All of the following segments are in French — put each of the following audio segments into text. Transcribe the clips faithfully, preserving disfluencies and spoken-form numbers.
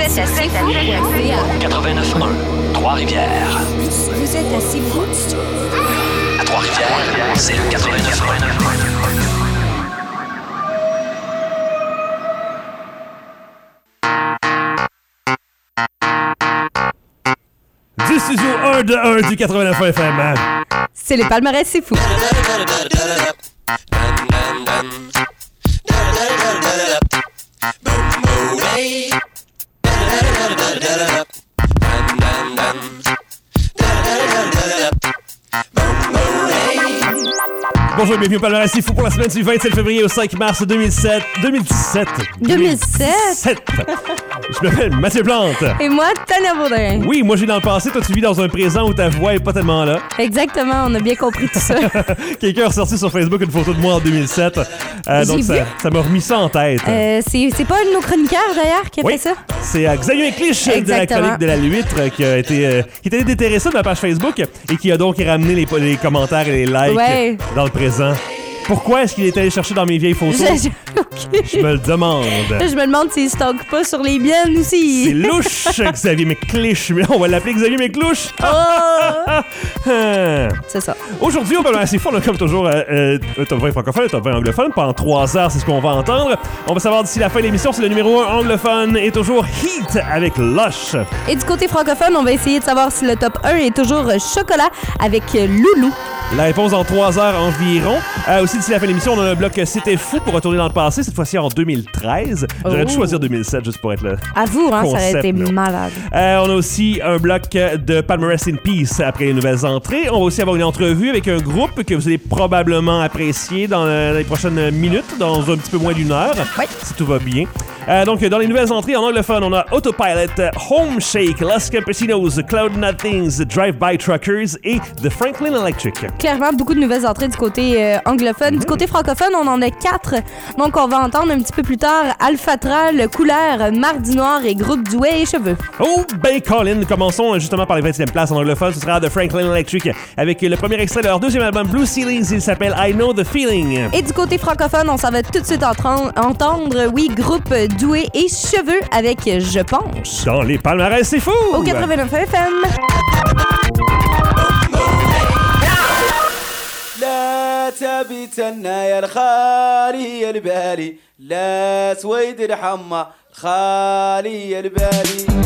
êtes assez fou. quatre-vingt-neuf un, Trois-Rivières. Vous êtes assez fou. À Trois-Rivières, c'est le quatre-vingt-neuf un. Du studio un de un du quatre-vingt-neuf F M. C'est le palmarès, c'est fou. Bonjour et bienvenue au palmarès c'est fou pour la semaine du vingt-sept février au cinq mars deux mille sept. deux mille dix-sept. deux mille sept. Je m'appelle Mathieu Plante. Et moi, Tania Baudin. Oui, moi j'ai dans le passé, toi tu vis dans un présent où ta voix est pas tellement là. Exactement, on a bien compris tout ça. Quelqu'un a ressorti sur Facebook une photo de moi en deux mille sept. Euh, donc ça, ça m'a remis ça en tête. Euh, c'est, c'est pas un de nos chroniqueurs d'ailleurs qui a oui, fait ça? C'est euh, Xavier Clich de la chronique de la L'Huître euh, qui a été euh, qui était déterré de ma page Facebook et qui a donc ramené les, les commentaires et les likes ouais. dans le présent. Pourquoi est-ce qu'il est allé chercher dans mes vieilles photos? Je, je, okay. je me le demande. Je me demande s'il stocke pas sur les miennes aussi. C'est louche, Xavier McClich. On va l'appeler Xavier McClouche. Oh! C'est ça. Aujourd'hui, on va assez fort, on a comme toujours euh, euh, un top vingt francophone, un top vingt anglophone. Pendant trois heures, c'est ce qu'on va entendre. On va savoir d'ici la fin de l'émission si le numéro un anglophone est toujours Heat avec Lush. Et du côté francophone, on va essayer de savoir si le top un est toujours Chocolat avec Loulou. La réponse en trois heures environ. Euh, aussi, d'ici la fin de l'émission, on a un bloc C'était fou pour retourner dans le passé, cette fois-ci en deux mille treize. J'aurais dû choisir deux mille sept juste pour être là. À vous, hein, concept, ça aurait été là. Malade. Euh, on a aussi un bloc de Palmarès in Peace après les nouvelles entrées. On va aussi avoir une entrevue avec un groupe que vous allez probablement apprécier dans les prochaines minutes, dans un petit peu moins d'une heure, oui. si tout va bien. Euh, donc, dans les nouvelles entrées en anglophone, on a Autopilot, Home Shake, Los Campesinos, Cloud Nothings, Drive-By Truckers et The Franklin Electric. Clairement, beaucoup de nouvelles entrées du côté euh, anglophone. Mm-hmm. Du côté francophone, on en a quatre. Donc, on va entendre un petit peu plus tard Alphatral, Couleur, Mardi Noir et Groupe Douai et Cheveux. Oh, ben Colin, commençons justement par les vingtième places en anglophone. Ce sera The Franklin Electric avec le premier extrait de leur deuxième album Blue Ceilings. Il s'appelle I Know The Feeling. Et du côté francophone, on s'en va tout de suite entendre, entendre oui, Groupe Douai et Cheveux avec Je penche. Dans les palmarès, c'est fou! Au quatre-vingt-neuf F M. لا تبتنا يا الخالي يا البالي لا سويد الحمى الخالي يا البالي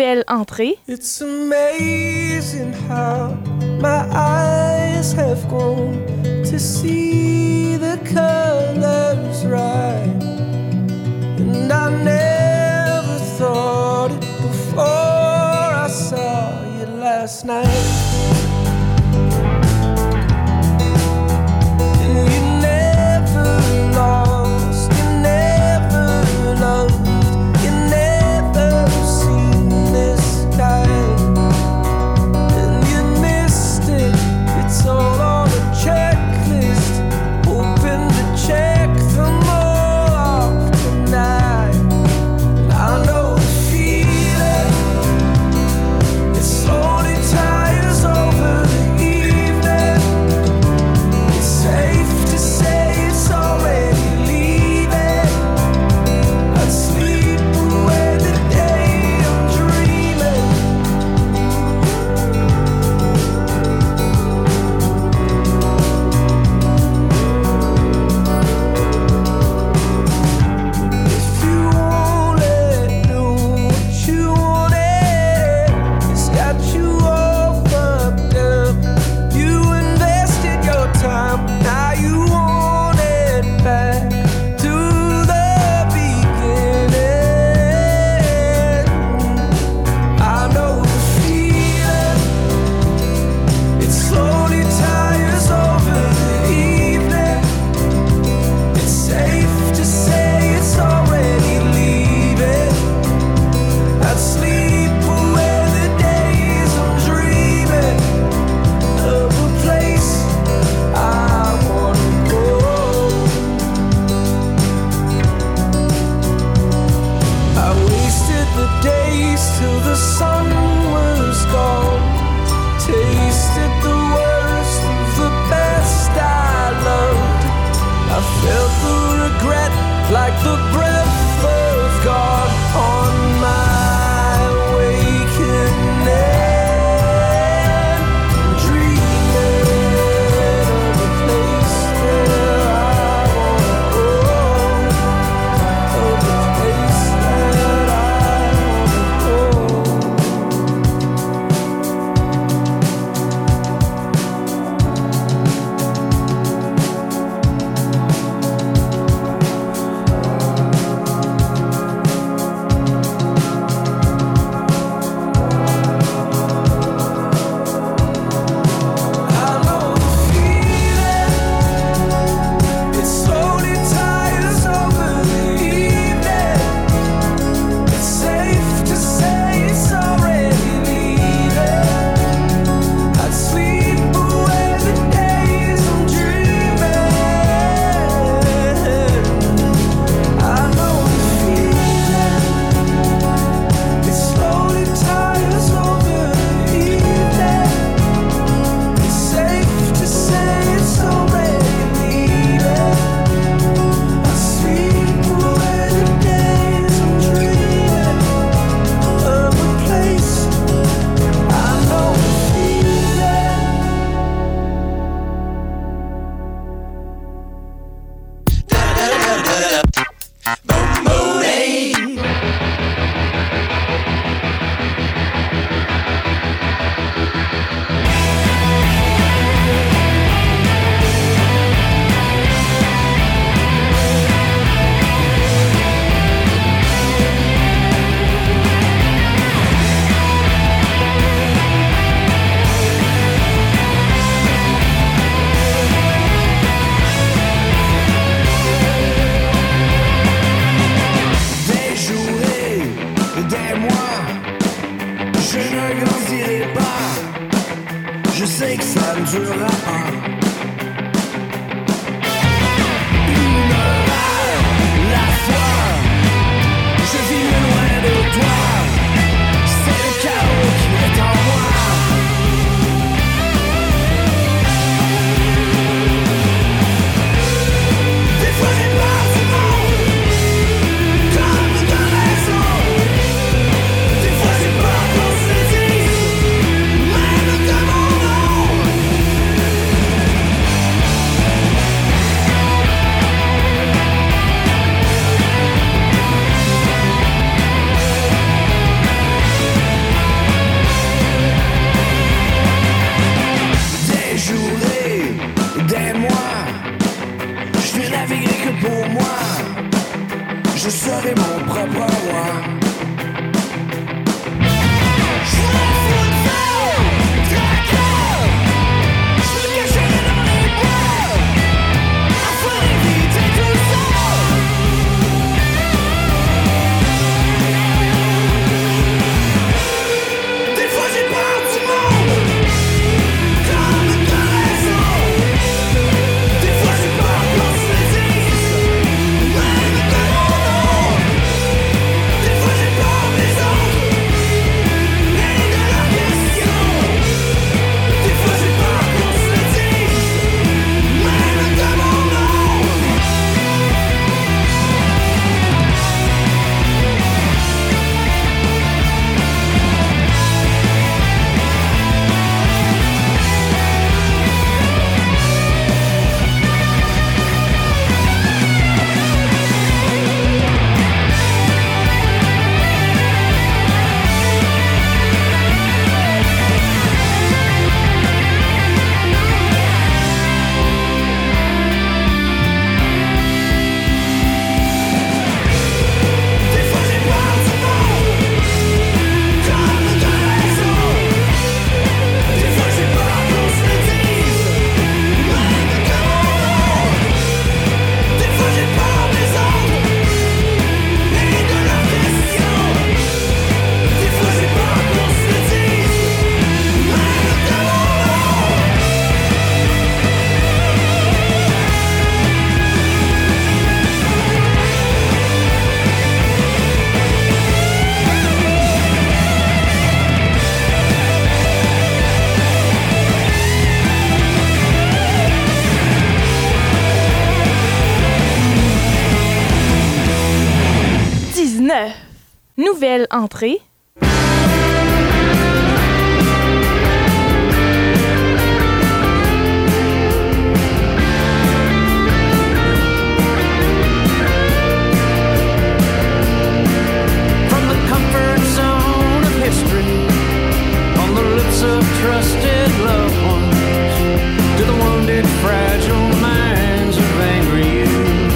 quelle entrée. It's amazing how my eyes have grown to see the colors right. And I never thought it before I saw you last night. And you never lost, you never loved, you never seen this kind. And you missed it, it's all on a checklist, hoping to check them all off tonight. And I know the feeling, it slowly tires over the evening. It's safe to say it's already leaving. I'd sleep away the day I'm dreaming. If you only knew what you wanted, it's got you all fucked up. You invested your time, now you want it back to the beginning. I know the feeling, it slowly tires over the evening. It's safe to say it's already leaving. I'd sleep away the days I'm dreaming of a place I wanna go. I wasted the days till the sun was gone. Tasted the worst of the best I loved. I felt the regret like the breath of God on my awakening. Dreaming of a place where I wanna go, of a place that I wanna go. I know the feeling, it slowly tires over the evening. It's safe to say it's already leaving. I'd sleep away the days I'm dreaming. I know the feeling, it slowly tires over the evening. It's safe to say it's already leaving. I sleep away the days I'm dreaming of a place. I know the feeling. Des jours et des mois, je ne grandirai pas. Je sais que ça ne durera pas. Une heure la fois, je vis loin de toi. C'est le chaos qui est en moi. Des fois j'ai peur du monde, comme de raison. Des fois j'ai peur qu'on se dise, même de mon nom. nouvelle entrée. Of trusted loved ones to the wounded, fragile minds of angry youth.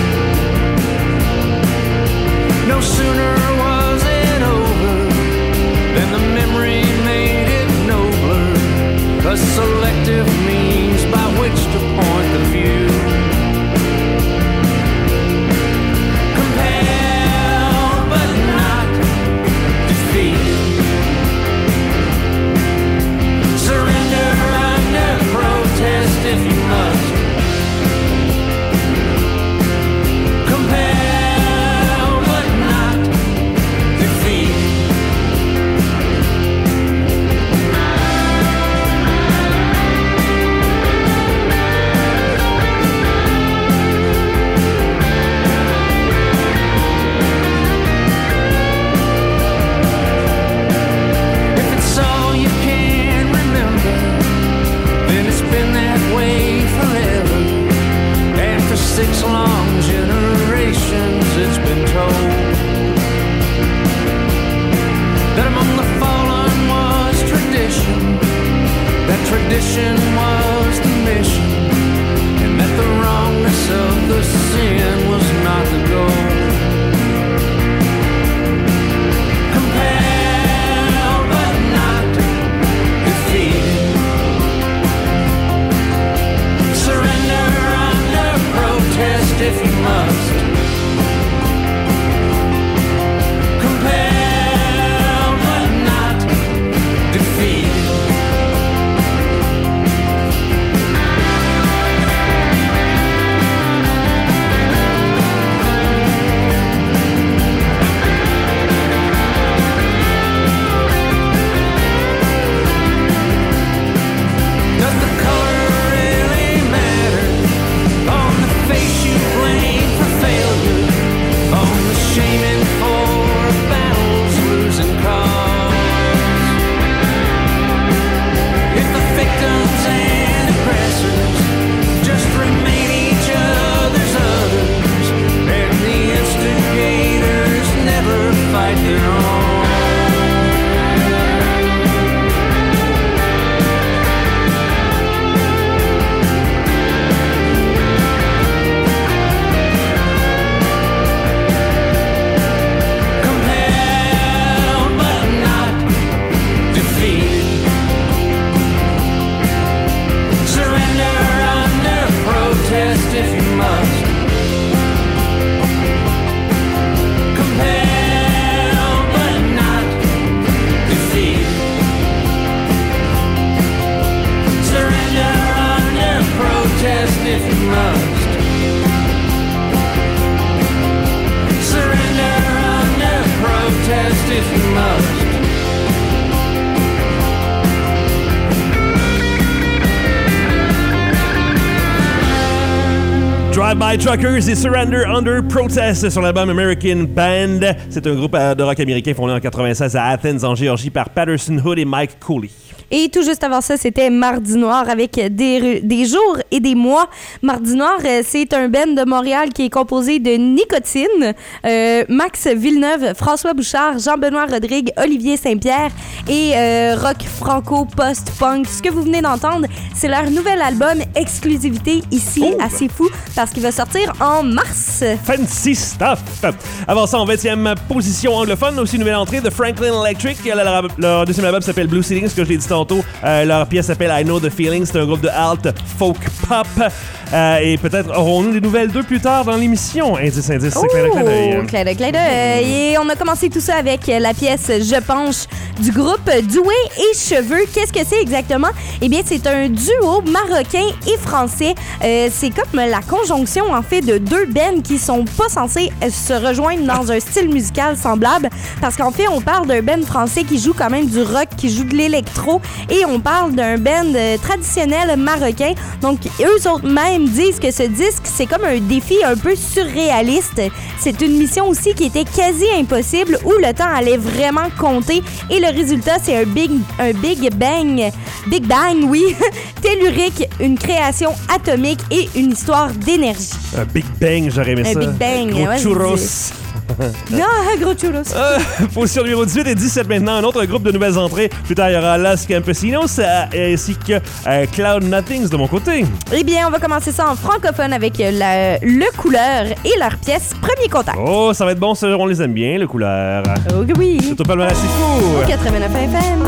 No sooner was it over than the memory made it nobler, a selective means by which to point the view. Compelled but not defeated. Surrender under protest if you must. Compel but not defeat. If it's all you can remember, then it's been that way forever. After six long generations, it's been told that among the fallen was tradition, that tradition was the mission, and that the wrongness of the sin was not the goal. Compelled but not defeated. Surrender under protest if you must. Compelled but not defeated. Does the color really matter? On the face you blame for failure, on the shaming for a battle's losing cause. If the victims and aggressors just remain each other's others, and the instigators never fight their own. Compelled but not defeated. Surrender under protest if you must. Compelled but not defeated. Surrender under protest if you must. Surrender under protest if you must. Drive-By Truckers et Surrender Under Protest sur l'album American Band. C'est un groupe de rock américain fondé en quatre-vingt-seize à Athens, en Géorgie, par Patterson Hood et Mike Cooley. Et tout juste avant ça, c'était Mardi Noir avec des, des jours et des mois. Mardi Noir, euh, c'est un band de Montréal qui est composé de Nicotine, euh, Max Villeneuve, François Bouchard, Jean-Benoît Rodrigue, Olivier Saint-Pierre et euh, rock franco post-punk. Ce que vous venez d'entendre, c'est leur nouvel album exclusivité ici Oh. à C'est Fou parce qu'il va sortir en mars. Fancy stuff! Avant ça, en vingtième position anglophone, aussi une nouvelle entrée de Franklin Electric. Leur, leur deuxième album s'appelle Blue Ceilings, que je l'ai dit tantôt. Euh, leur pièce s'appelle I Know the Feeling. C'est un groupe de alt folk pop. Euh, et peut-être aurons-nous des nouvelles d'eux plus tard dans l'émission. Indice, indice, Oh, clin d'œil, clin d'œil. clin d'œil, clin d'œil. Et on a commencé tout ça avec la pièce Je penche du groupe Doué et Cheveux. Qu'est-ce que c'est exactement? Eh bien, c'est un duo marocain et français. Euh, c'est comme la conjonction conjonction, en fait, de deux bands qui sont pas censés se rejoindre dans un style musical semblable, parce qu'en fait, on parle d'un band français qui joue quand même du rock, qui joue de l'électro, et on parle d'un band euh, traditionnel marocain. Donc, eux autres même disent que ce disque, c'est comme un défi un peu surréaliste. C'est une mission aussi qui était quasi impossible, où le temps allait vraiment compter, et le résultat, c'est un big, un big bang, big bang, oui, tellurique, une création atomique et une histoire d'énergie. Un Big Bang, j'aurais aimé Un ça. Big Bang, Gros ouais, churros. Non, gros churros. Euh, position numéro dix-huit et dix-sept maintenant, un autre groupe de nouvelles entrées. Plus tard, il y aura Los Campesinos euh, ainsi que euh, Cloud Nothings de mon côté. Eh bien, on va commencer ça en francophone avec la, le Couleur et leur pièce Premier Contact. Oh, ça va être bon, ça, on les aime bien, le couleur. Oh oui. C'est au palmarès, c'est fou. quatre-vingt-neuf F M.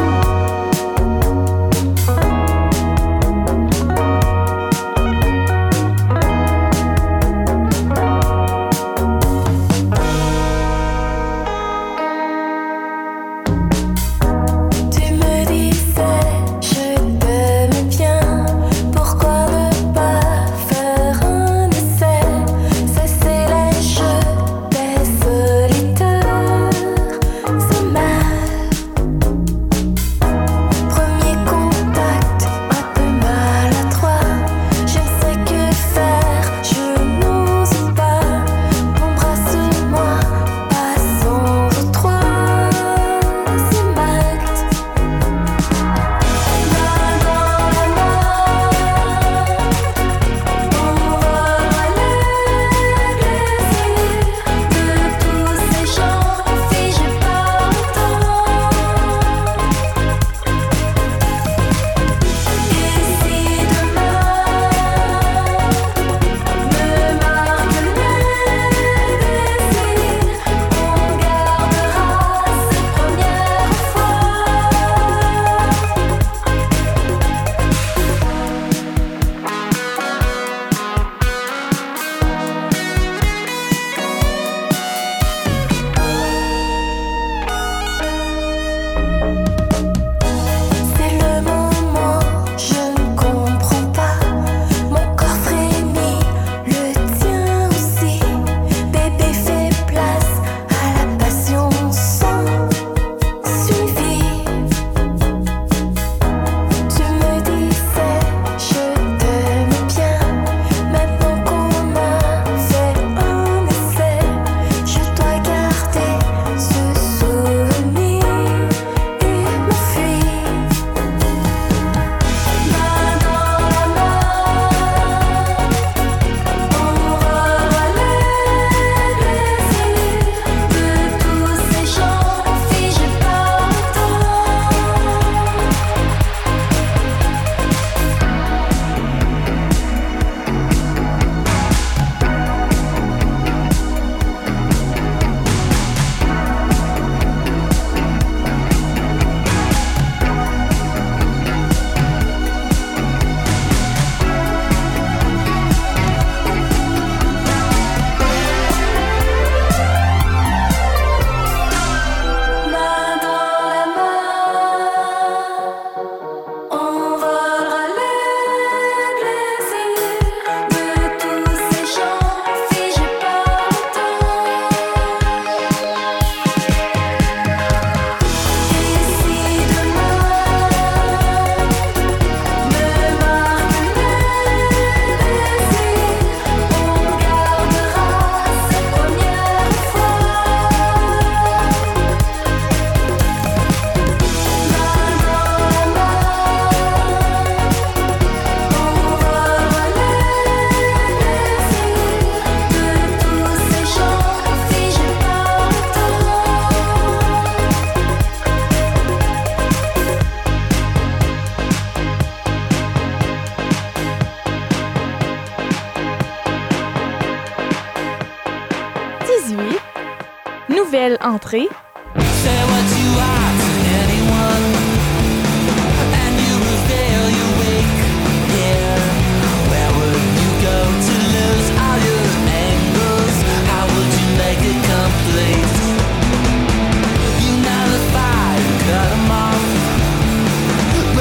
Nouvelle entrée.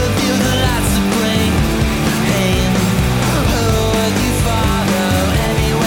Anyway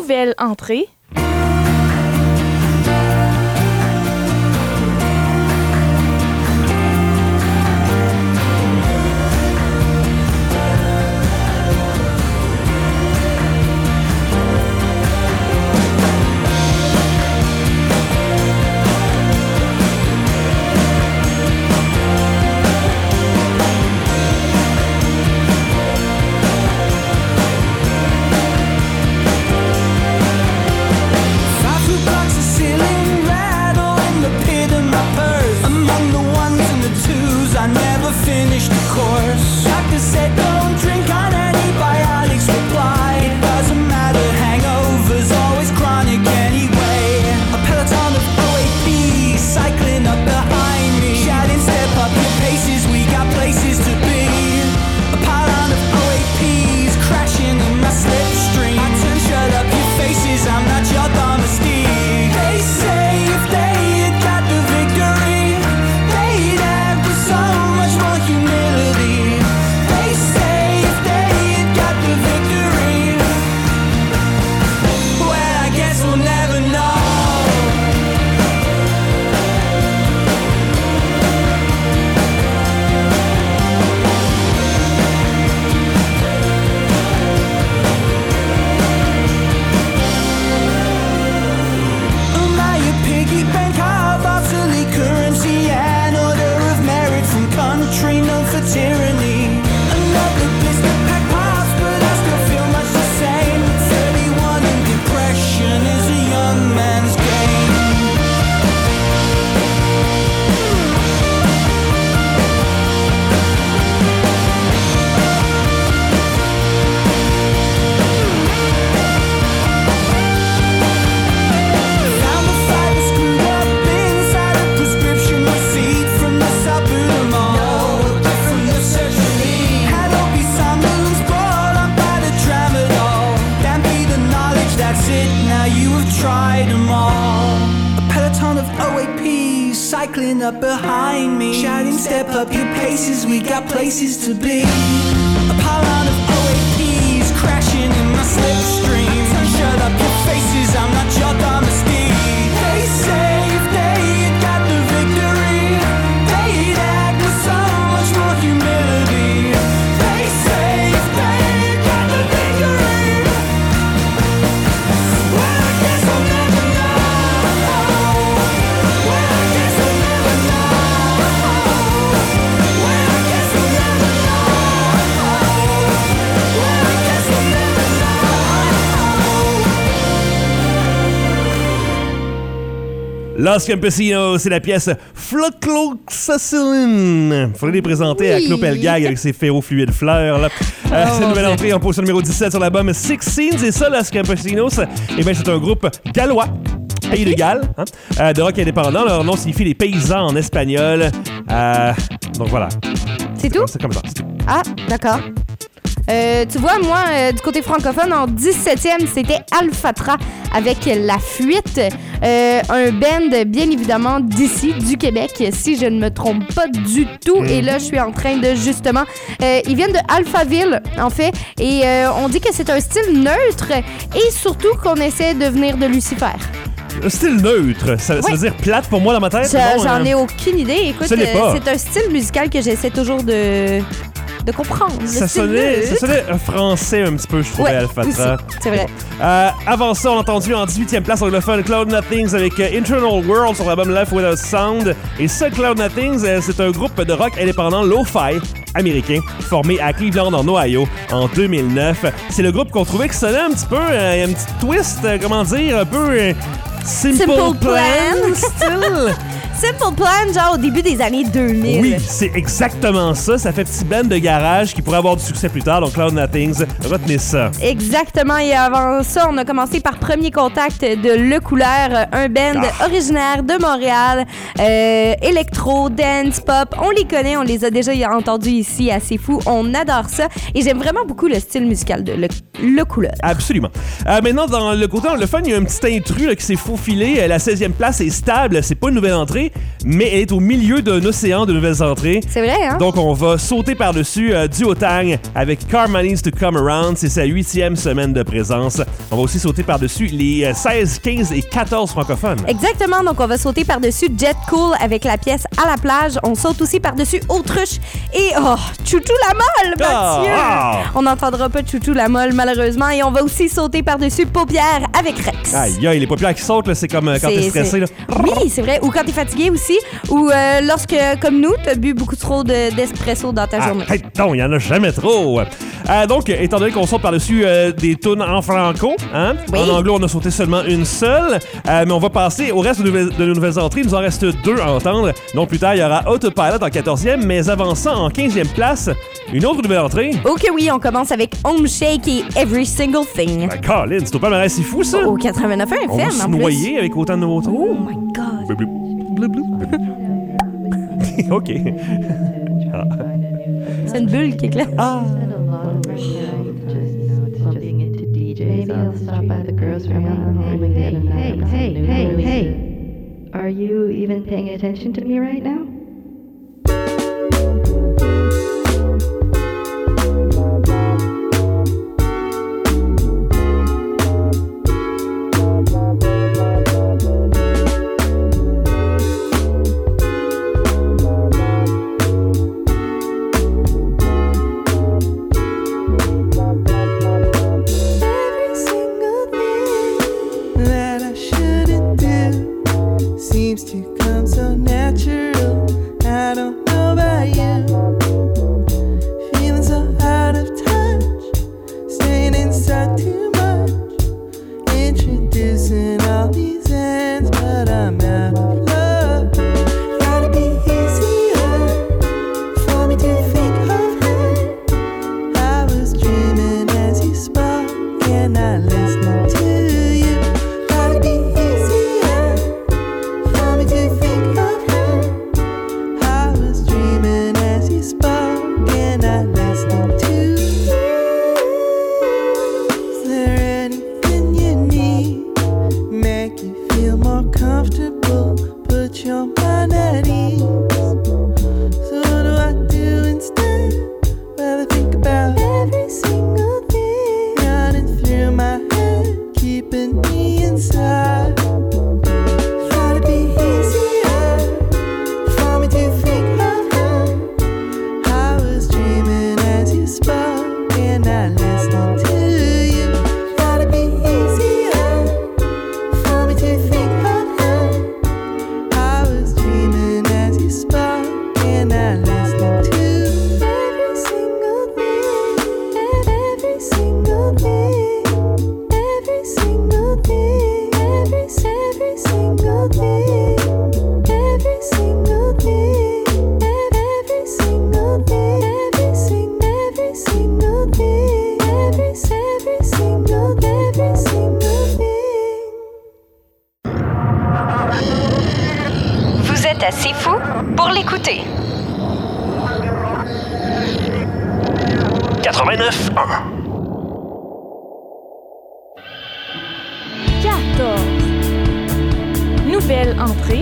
Nouvelle entrée. Cycling up behind me, shouting step up your paces, we got places to be. A pylon of O A Ps crashing in my slipstream. Shut up your faces, I'm not your domestique. They say if they had got the victory, they'd act with so much more humility. They say if they had got the victory, well I guess I'll never know. Well I guess I'll never know. Well I guess I'll never know. Well I guess I'll never know. Los Campesinos, c'est la pièce Floccloxacillin. Faudrait les présenter à Oui. Clopelgag avec ses ferrofluides fleurs. Là. Euh, c'est une nouvelle entrée en position numéro dix-sept sur l'album Six Scenes. Et ça, Los Campesinos, eh bien, c'est un groupe gallois. Pays de Galles, hein? euh, de rock indépendant. Leur nom signifie les paysans en espagnol. Euh, donc voilà. C'est tout? C'est comme ça. C'est tout. Ah, d'accord. Euh, tu vois, moi, euh, du côté francophone, en dix-septième, c'était Alphatra avec La Fuite. Euh, un band, bien évidemment, d'ici, du Québec, si je ne me trompe pas du tout. Et là, je suis en train de, justement... Euh, ils viennent de Alphaville, en fait. Et euh, on dit que c'est un style neutre et surtout qu'on essaie de venir de Lucifer. Un style neutre, ça, ça Oui. veut dire plate pour moi dans ma tête? Je- Non, J'en euh, ai aucune idée. Écoute, Ce n'est pas. euh, c'est un style musical que j'essaie toujours de, de comprendre. Le Ça style sonnait, neutre. ça sonnait un français un petit peu, je trouvais, Ouais, Alphatra. aussi, c'est vrai. Euh, avant ça, on a entendu en dix-huitième place anglophone Cloud Nothings avec euh, Internal World sur l'album Left Without Sound. Et ça, Cloud Nothings, euh, c'est un groupe de rock indépendant lo-fi américain formé à Cleveland en Ohio en deux mille neuf. C'est le groupe qu'on trouvait qui sonnait un petit peu, euh, il y a un petit twist, euh, comment dire, un peu euh, Simple, Simple Plan, Plan. style. Simple Plan, genre au début des années deux mille. Oui, c'est exactement ça. Ça fait petit band de garage qui pourrait avoir du succès plus tard. Donc Cloud Nothings, retenez ça. Exactement. Et avant ça, on a commencé par Premier Contact de Le Couleur, un band Ah. originaire de Montréal, euh, électro, dance, pop. On les connaît, on les a déjà entendus ici à C'est Fou. On adore ça. Et j'aime vraiment beaucoup le style musical de Le, Le Couleur. Absolument. Euh, maintenant, dans le côté anglophone, il y a un petit intrus là, qui s'est faufilé. Euh, La seizième place est stable. C'est pas une nouvelle entrée. entrée, mais elle est au milieu d'un océan de nouvelles entrées. C'est vrai, hein? Donc, on va sauter par-dessus euh, du Otang avec Karma Needs to Come Around. C'est sa huitième semaine de présence. On va aussi sauter par-dessus les euh, seize, quinze et quatorze francophones. Exactement. Donc, on va sauter par-dessus Jet Cool avec la pièce À la plage. On saute aussi par-dessus Autruche et oh, Chouchou la molle, Mathieu! Ah! On n'entendra pas Chouchou la molle, malheureusement. Et on va aussi sauter par-dessus Paupières avec Rex. Aïe, aïe, les paupières qui sautent, là, c'est comme euh, quand C'est- t'es stressé. c'est- Là. Oui, c'est vrai. Ou quand t'es fatigué aussi. Ou euh, lorsque, comme nous, t'as bu beaucoup trop de- d'espresso dans ta journée. Arrête donc, il y en a jamais trop. Euh, donc, étant donné qu'on saute par-dessus euh, des tunes en franco, hein? Oui. En anglo, on a sauté seulement une seule. Euh, mais on va passer au reste de, nouvelles, de nos nouvelles entrées. Il nous en reste deux à entendre. Donc, plus tard, il y aura Autopilot en quatorzième, mais avançant en quinzième place, une autre nouvelle entrée. Ok, oui, on commence avec Home Shake et Every Single Thing. Ben, Colin, c'est au palmarès, c'est fou, ça. Au quatre-vingt-neuf F M, On va en se plus. noyer avec autant de nouveautés. Oh my God. Blou, blou. Blou, blou. OK. C'est une bulle qui éclate. Ah. Bumping into D Js. Maybe I'll stop by the grocery and hey, hey, hey, hey, hey. Are you even paying attention to me right now? Every single thing that I shouldn't do seems to come so natural. I don't know about you. Feeling so out of touch, staying inside too much. Introducing all these ends, but I'm out of love. Gotta be easier for me to think of her. I was dreaming as you spoke, and I listened to you. Gotta be easier for me to think of her. I was dreaming as you spoke, and I listened to you. Is there anything you need? Make you feel more comfortable, put your mind at ease. So what do I do instead? Well, I think about every single thing running through my head, keeping me inside. Thought it'd be easier for me to think of her. I was dreaming as you spoke, and I listened to you. Thought it'd be easier for me to think of her. I was dreaming as you spoke, and I listened to every single thing, every single thing, every single thing, every every single thing, every single thing, every single thing, every sing every single thing, every every single every single thing. Vous êtes assez fou pour l'écouter. quatre-vingt-neuf un. quatorze. Nouvelle entrée.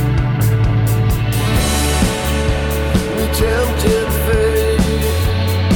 We tempted fate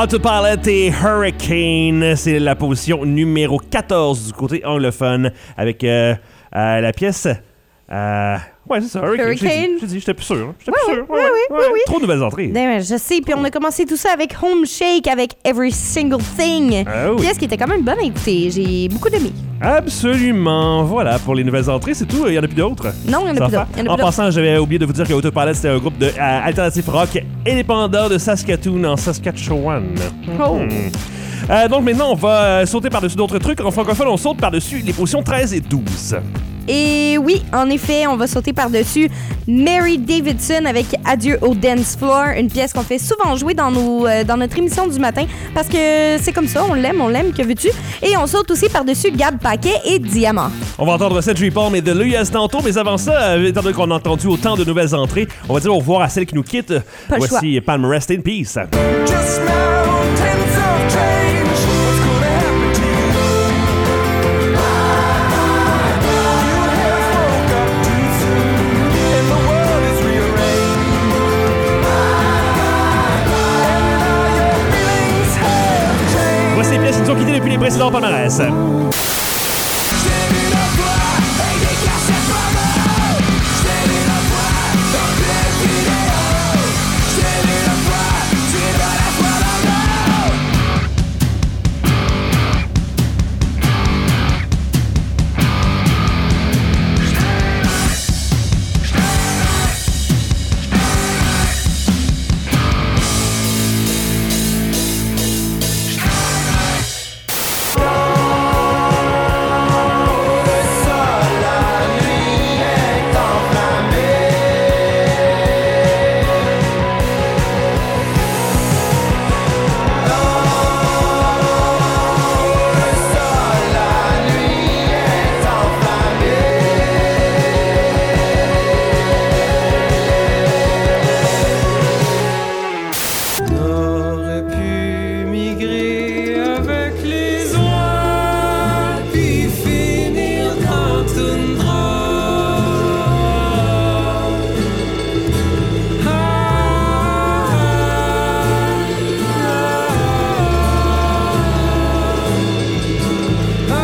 Autopilot et Hurricane, c'est la position numéro quatorze du côté anglophone avec euh, euh, la pièce... Euh, ouais, c'est ça, Hurricane. Hurricane. J'ai dit, j'étais plus sûr. J'étais Oui, plus oui, sûr. oui, oui, oui, oui. Trop de nouvelles entrées. Ben, je sais, puis on a commencé tout ça avec Home Shake, avec Every Single Thing. Ah oui. Pièce qui était quand même bonne à écouter. J'ai beaucoup aimé. Absolument. Voilà, pour les nouvelles entrées, c'est tout. Il n'y en a plus d'autres. Non, il n'y en a plus d'autres. Il y en a En plus d'autres. passant, j'avais oublié de vous dire que Autopilot, c'était un groupe de euh, alternative rock indépendant de Saskatoon en Saskatchewan. Oh. Hmm. Euh, donc maintenant, on va euh, sauter par-dessus d'autres trucs. En francophone, on saute par-dessus les positions treize et douze. Et oui, en effet, on va sauter par-dessus Mary Davidson avec Adieu au Dance Floor, une pièce qu'on fait souvent jouer dans, nos, euh, dans notre émission du matin parce que c'est comme ça, on l'aime, on l'aime, que veux-tu? Et on saute aussi par-dessus Gab Paquet et Diamant. On va entendre Century Palm et The Luyas tantôt, mais avant ça, euh, étant donné qu'on a entendu autant de nouvelles entrées, on va dire au revoir à celles qui nous quittent. Pas le Voici Palm Rest in Peace. Just mountains of change. What's gonna happen to you? You have woke up too soon, and the world is rearranged. And now your feelings have changed. Voici les pièces qui nous ont quittés depuis les précédents palmarès. J'aurais pu migrer avec les oies, puis finir dans toundra. Ah, ah,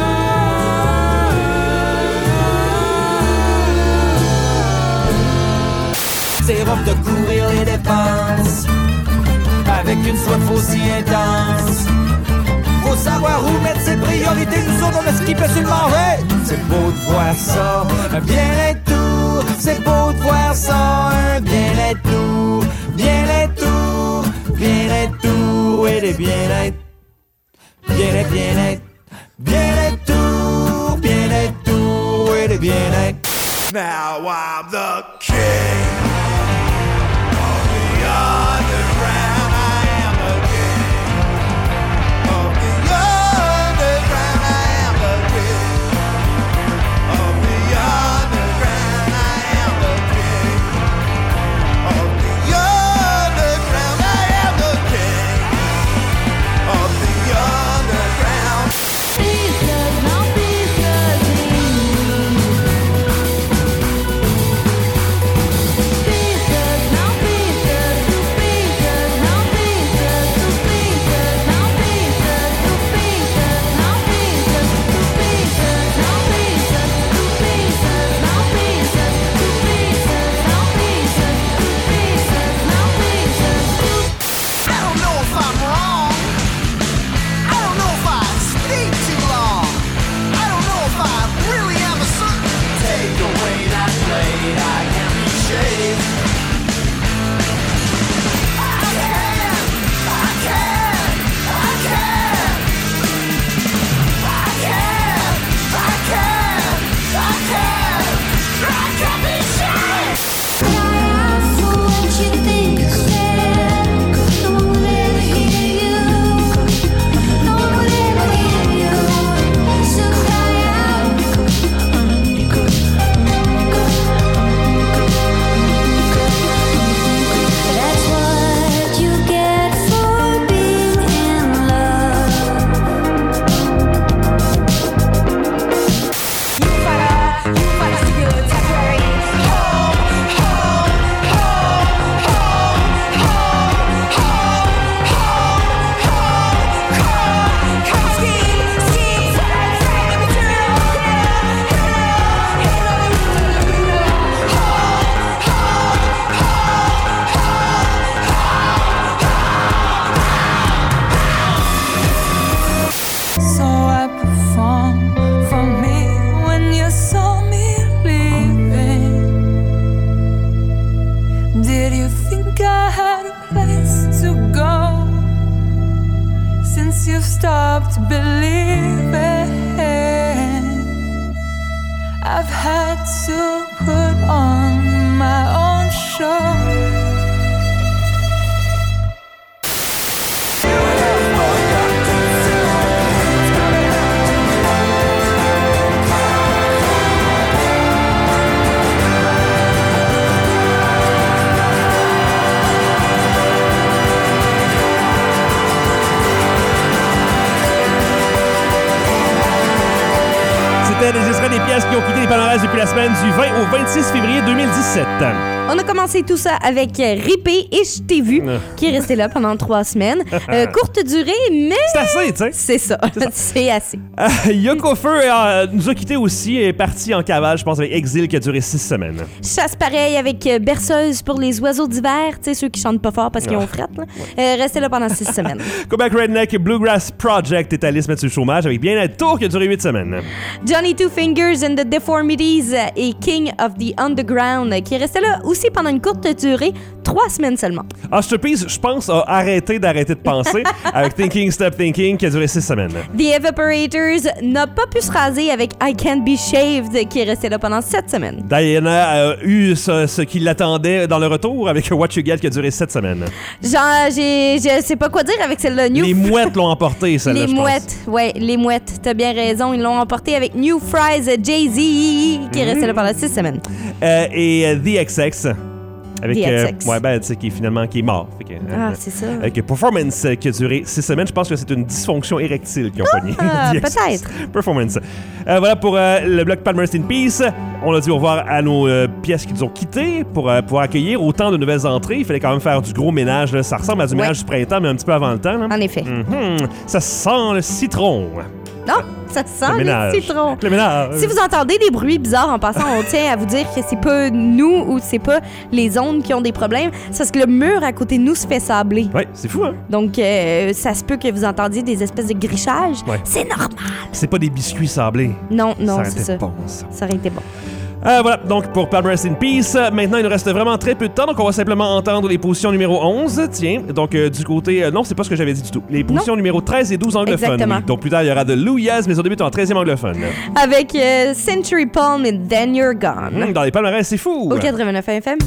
ah. C'est rough de courir les dépenses avec une soif aussi intense. Faut savoir où mettre ses priorités. Nous autres, on a skippé sur le mauvais. C'est beau de voir ça, un bien-être tout. C'est beau de voir ça, un bien-être tout. Bien-être tout, bien-être tout. Et des bien-être. Bien-être, bien-être. Bien-être tout, bien-être tout. Et des bien-être. Now I'm the king of the underground. I am the king of the underground. I am the king of the underground. I am the king of the underground. I am the king of the underground. Pieces, now pieces, pieces, now pieces to enough to believe it. I've had to put on my own show. C'était des extraits des pièces qui ont quitté les palmarès depuis la semaine du vingt au vingt-six février deux mille dix-sept. On a commencé tout ça avec Ripé et Je t'ai vu, qui est resté là pendant trois semaines. Euh, courte durée, mais... C'est assez, tu sais. C'est ça, c'est, c'est assez. Euh, Yoko Feu euh, nous a quittés aussi et est parti en cavale, je pense, avec Exil, qui a duré six semaines. Chasse pareil avec Berceuse pour les oiseaux d'hiver, tu sais, ceux qui chantent pas fort parce qu'ils ont frette. Là. Euh, resté là pendant six semaines. Quebec Redneck Bluegrass Project est allé se mettre sur le chômage avec Bien-être Tour qui a duré huit semaines. Johnny Two Fingers and the Deformities et King of the Underground qui est resté là aussi pendant une courte durée, trois semaines seulement. Masterpiece, je pense, a arrêté d'arrêter de penser avec Thinking Stop Thinking qui a duré six semaines. The Evaporators n'a pas pu se raser avec I Can't Be Shaved qui est resté là pendant sept semaines. Diana a eu ce, ce qui l'attendait dans le retour avec What You Get qui a duré sept semaines. Genre, j'ai, je sais pas quoi dire avec celle-là. New les F- mouettes l'ont emporté, celle-là, Les je pense. mouettes, ouais, les mouettes, t'as bien raison, ils l'ont emporté avec New Fries Jay-Z qui est resté là pendant six semaines. Euh, et euh, The X X. Avec, The euh, X X. ouais, ben, tu sais, qui est finalement qui est mort. Fait que, Ah, euh, c'est ça. Avec Performance euh, qui a duré six semaines. Je pense que c'est une dysfonction érectile qu'ils ont pogné. Ah, The X X. peut-être. Performance. Euh, voilà pour euh, le bloc Palmer Rest in Peace. On a dit au revoir à nos euh, pièces qui nous ont quittés pour euh, pouvoir accueillir autant de nouvelles entrées. Il fallait quand même faire du gros ménage. Là. Ça ressemble à du Ouais. ménage du printemps, mais un petit peu avant le temps. Là. En effet. Mhm. Ça sent le citron. Non, ça sent Le le ménage. citron. Le ménage. Si vous entendez des bruits bizarres en passant, on tient à vous dire que c'est pas nous ou c'est pas les ondes qui ont des problèmes. C'est parce que le mur à côté de nous se fait sabler. Ouais, c'est fou, hein? Donc, euh, ça se peut que vous entendiez des espèces de grichages. Ouais. C'est normal. C'est pas des biscuits sablés. Non, non, ça c'est aurait été ça. bon, ça. Ça aurait été bon. Euh, voilà, donc pour Palmer Rest in Peace, euh, maintenant il nous reste vraiment très peu de temps, donc on va simplement entendre les positions numéro onze. Tiens, donc euh, du côté... euh, non, c'est pas ce que j'avais dit du tout. Les positions Non. numéro treize et douze anglophones. Exactement. Oui. Donc plus tard, il y aura de Louias, mais on débute en treizième anglophone. Avec euh, Century Palm et Then You're Gone. Mmh, dans les palmarès, c'est fou! Au quatre-vingt-neuf F M.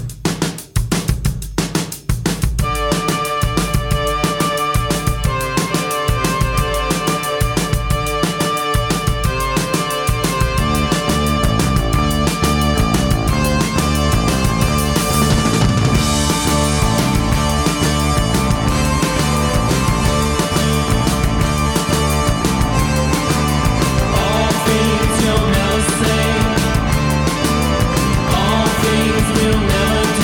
All things will never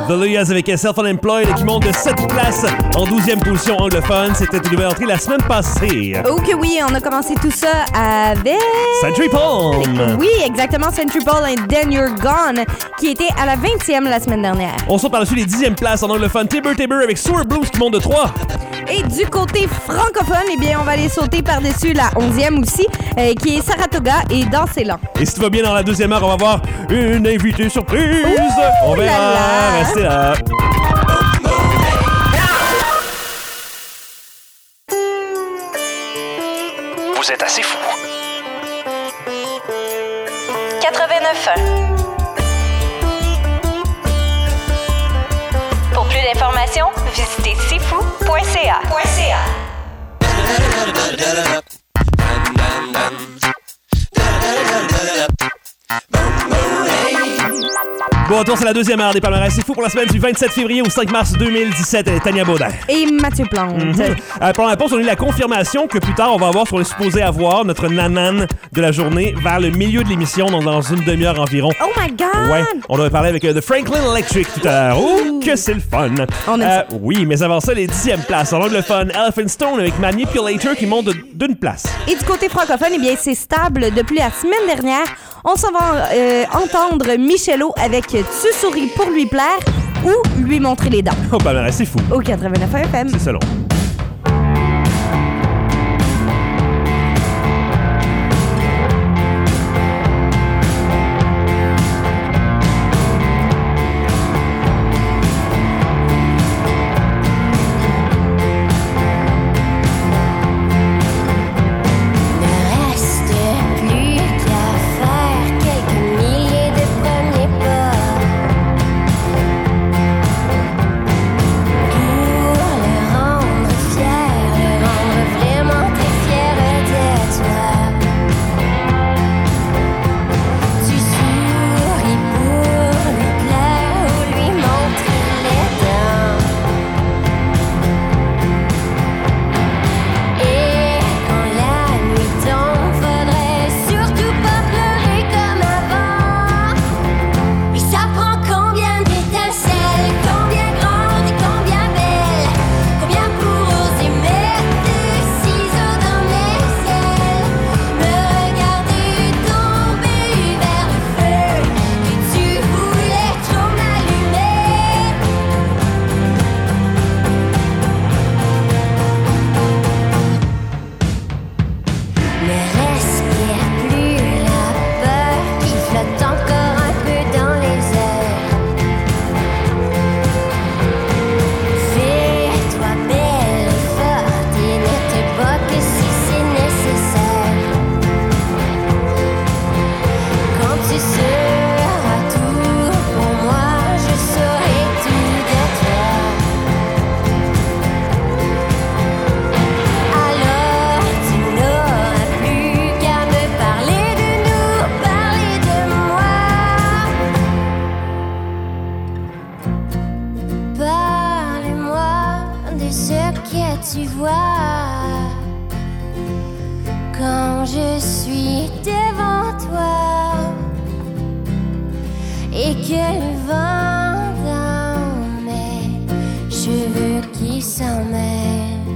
The Luyas avec Self-Unemployed qui monte de sept places en douzième position anglophone. C'était une nouvelle entrée la semaine passée. Oh que oui, on a commencé tout ça avec... Century Palm. Oui, exactement, Century Palm et Then You're Gone, qui était à la vingtième la semaine dernière. On saute par-dessus les dixièmes places en anglophone. Tibber Tibber avec Sewer Blues qui monte de trois. Et du côté francophone, eh bien, on va aller sauter par-dessus la onzième aussi, euh, qui est Saratoga et Dansez-Lan. Et si tout va bien dans la deuxième heure, on va avoir une invitée surprise. Ouh, on verra. là là. Restez là. Vous êtes assez fou. quatre-vingt-neuf ans. Pour plus d'informations, visitez sifou point c a. Bon, retour, c'est la deuxième heure des palmarès. C'est fou pour la semaine du vingt-sept février au cinq mars deux mille dix-sept. Elle est Tania Baudin. Et Mathieu Plante. Mm-hmm. Euh, pendant la pause, on a eu la confirmation que plus tard, on va avoir ce qu'on est supposé avoir, notre nanan de la journée, vers le milieu de l'émission, donc dans une demi-heure environ. Oh my God! Ouais, on devait parler avec euh, The Franklin Electric tout à l'heure. Oh, que c'est le fun! On aime euh, ça. Oui, mais avant ça, les dixièmes places. En anglophone, Elephant Stone avec Manipulator qui monte de- d'une place. Et du côté francophone, eh bien, c'est stable depuis la semaine dernière. On s'en va euh, entendre Michelot avec Tu souris pour lui plaire ou lui montrer les dents. Oh, palmarès, c'est fou. Au quatre-vingt-neuf F M. C'est selon. tu vois, quand je suis devant toi et que le vent dans mes cheveux qui s'en mêle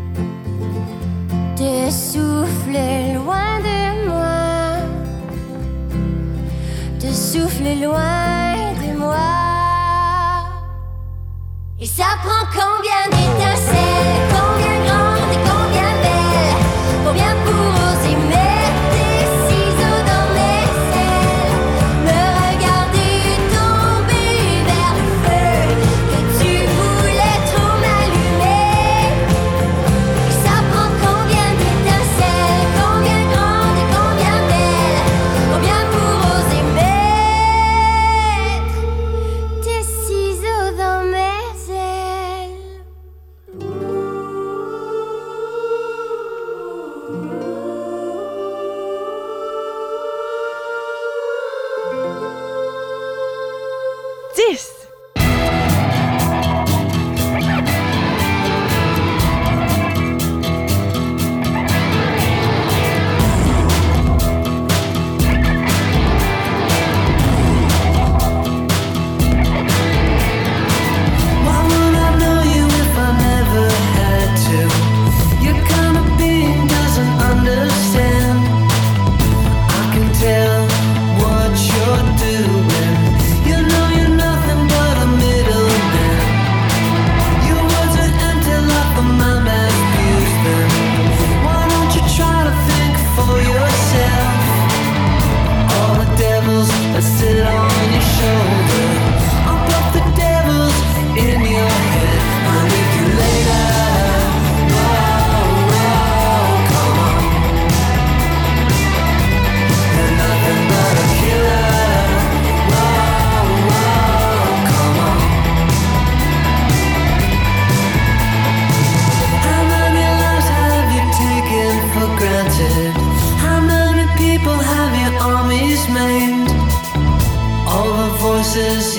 te souffle loin de moi, te souffle loin de moi. Et ça prend combien d'étincelles, combien grandes et combien belles, combien pour oser mettre des ciseaux dans mes ailes, me regarder tomber vers le feu que tu voulais trop m'allumer. Et ça prend combien d'étincelles, combien grandes et combien belles, combien pour oser mettre des ciseaux dans mes ailes.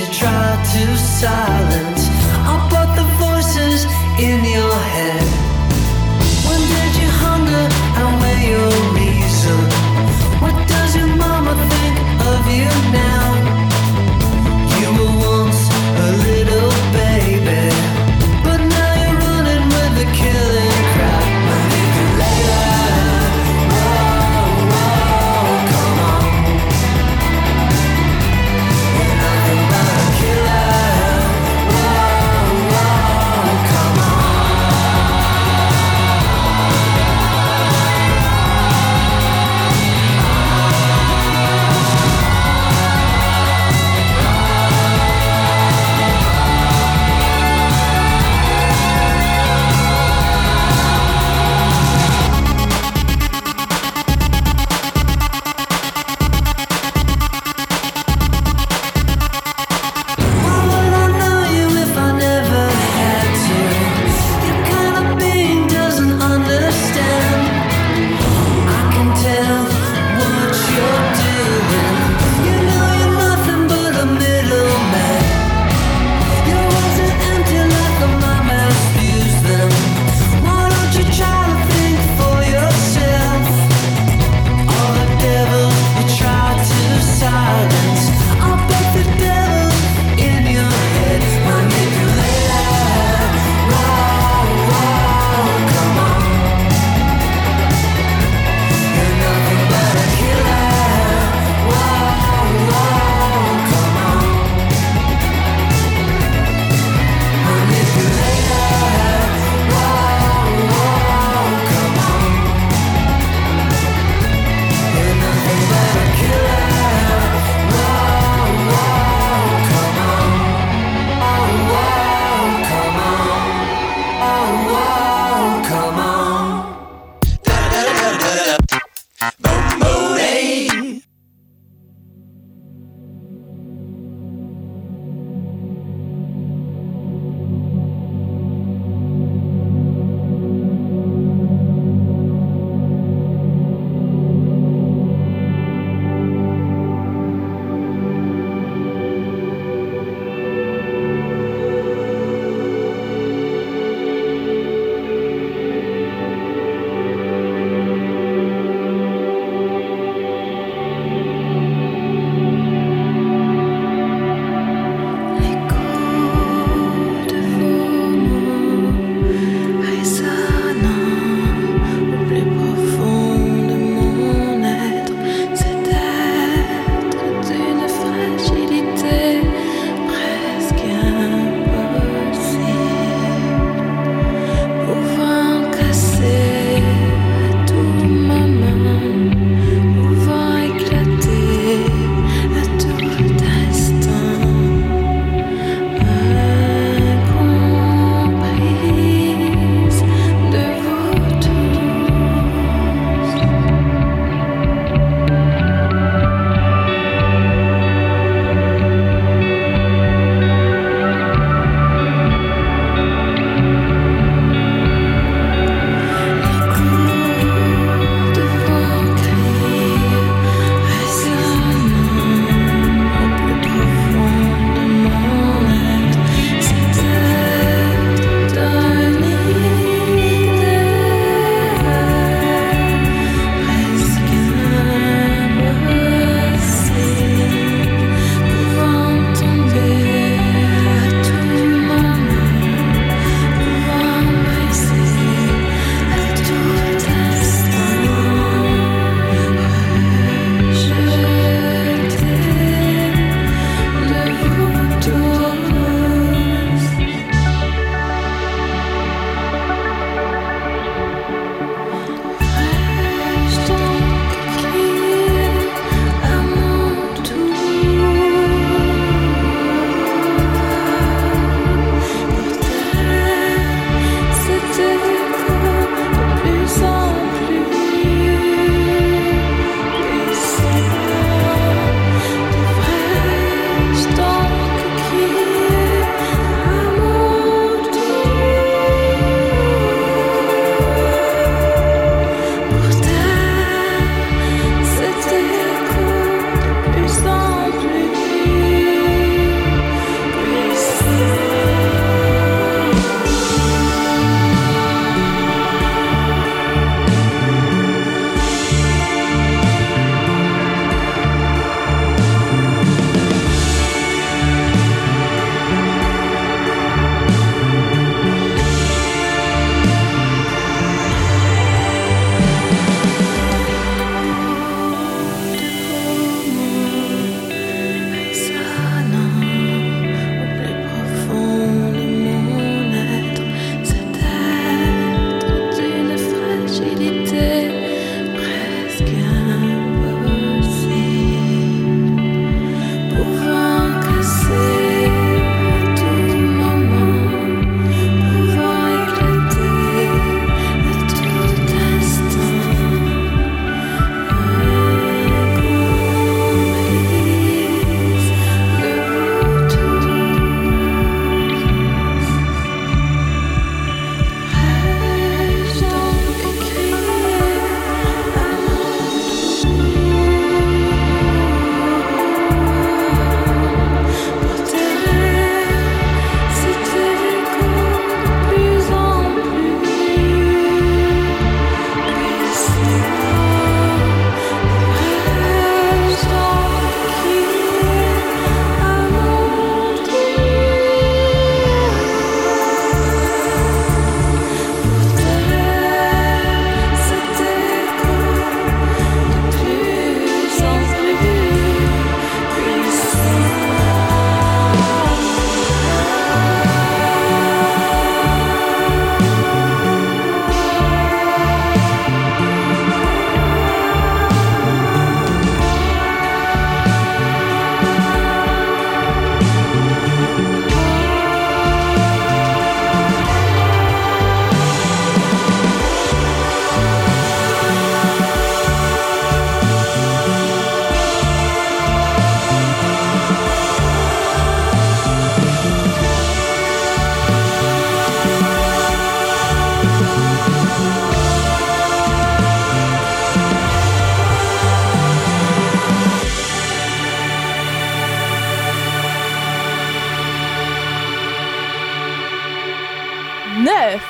you try to silence all but the voices in your head? When did you hunger and weigh your reason? What does your mama think of you now? You were once a little baby, but now you're running with the killing crowd. Manipulator, whoa, whoa, come on. You're nothing but a killer, whoa. neuf.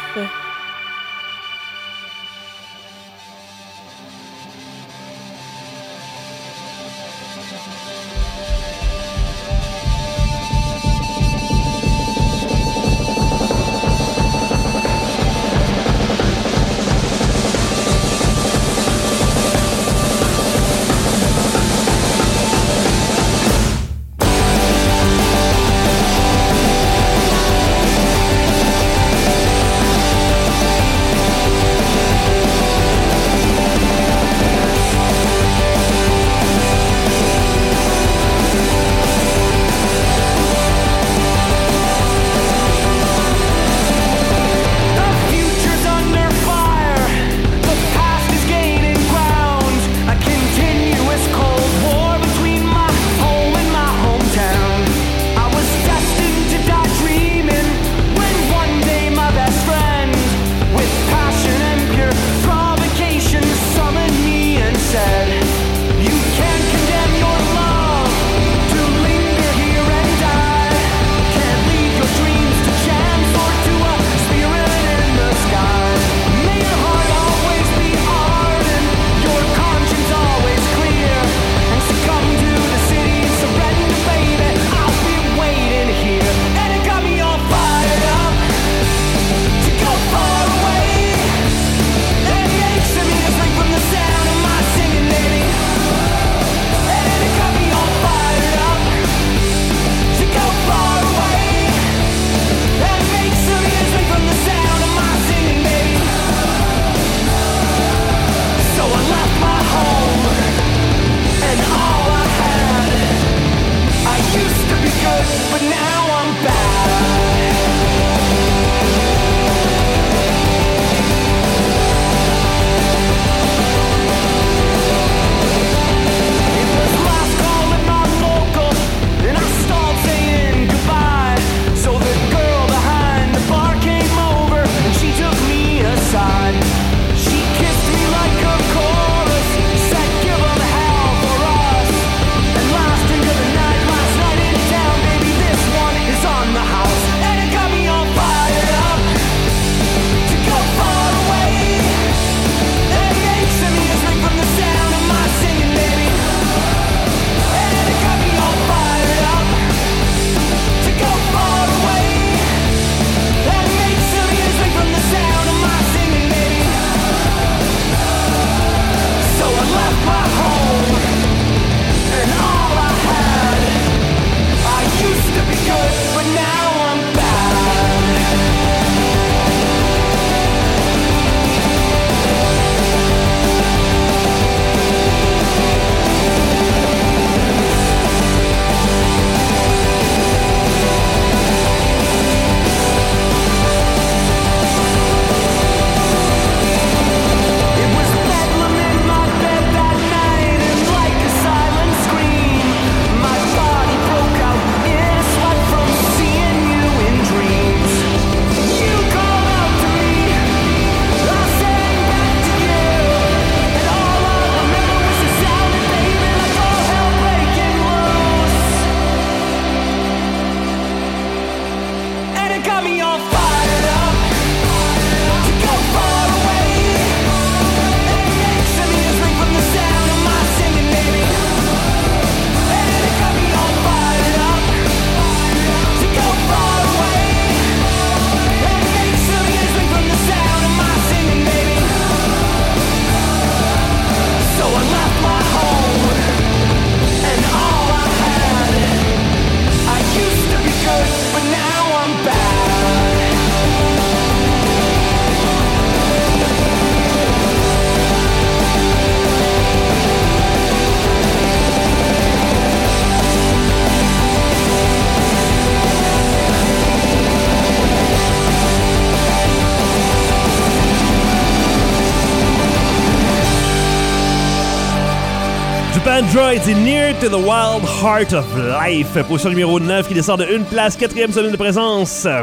Androids et Near to the Wild Heart of Life. Position numéro neuf qui descend de une place, quatrième semaine de présence.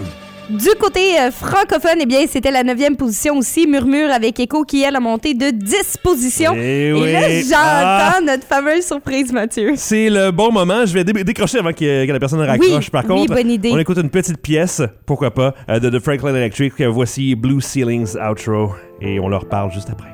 Du côté euh, francophone, eh bien, c'était la neuvième position aussi. Murmure avec Echo qui, elle, a monté de dix positions. Et, Et oui. là, j'entends Ah. notre fameuse surprise, Mathieu. C'est le bon moment. Je vais dé- décrocher avant que, que la personne raccroche. Oui, Par oui, contre, bonne idée. on écoute une petite pièce, pourquoi pas, euh, de The Franklin Electric. Voici Blue Ceilings Outro. Et on leur parle juste après.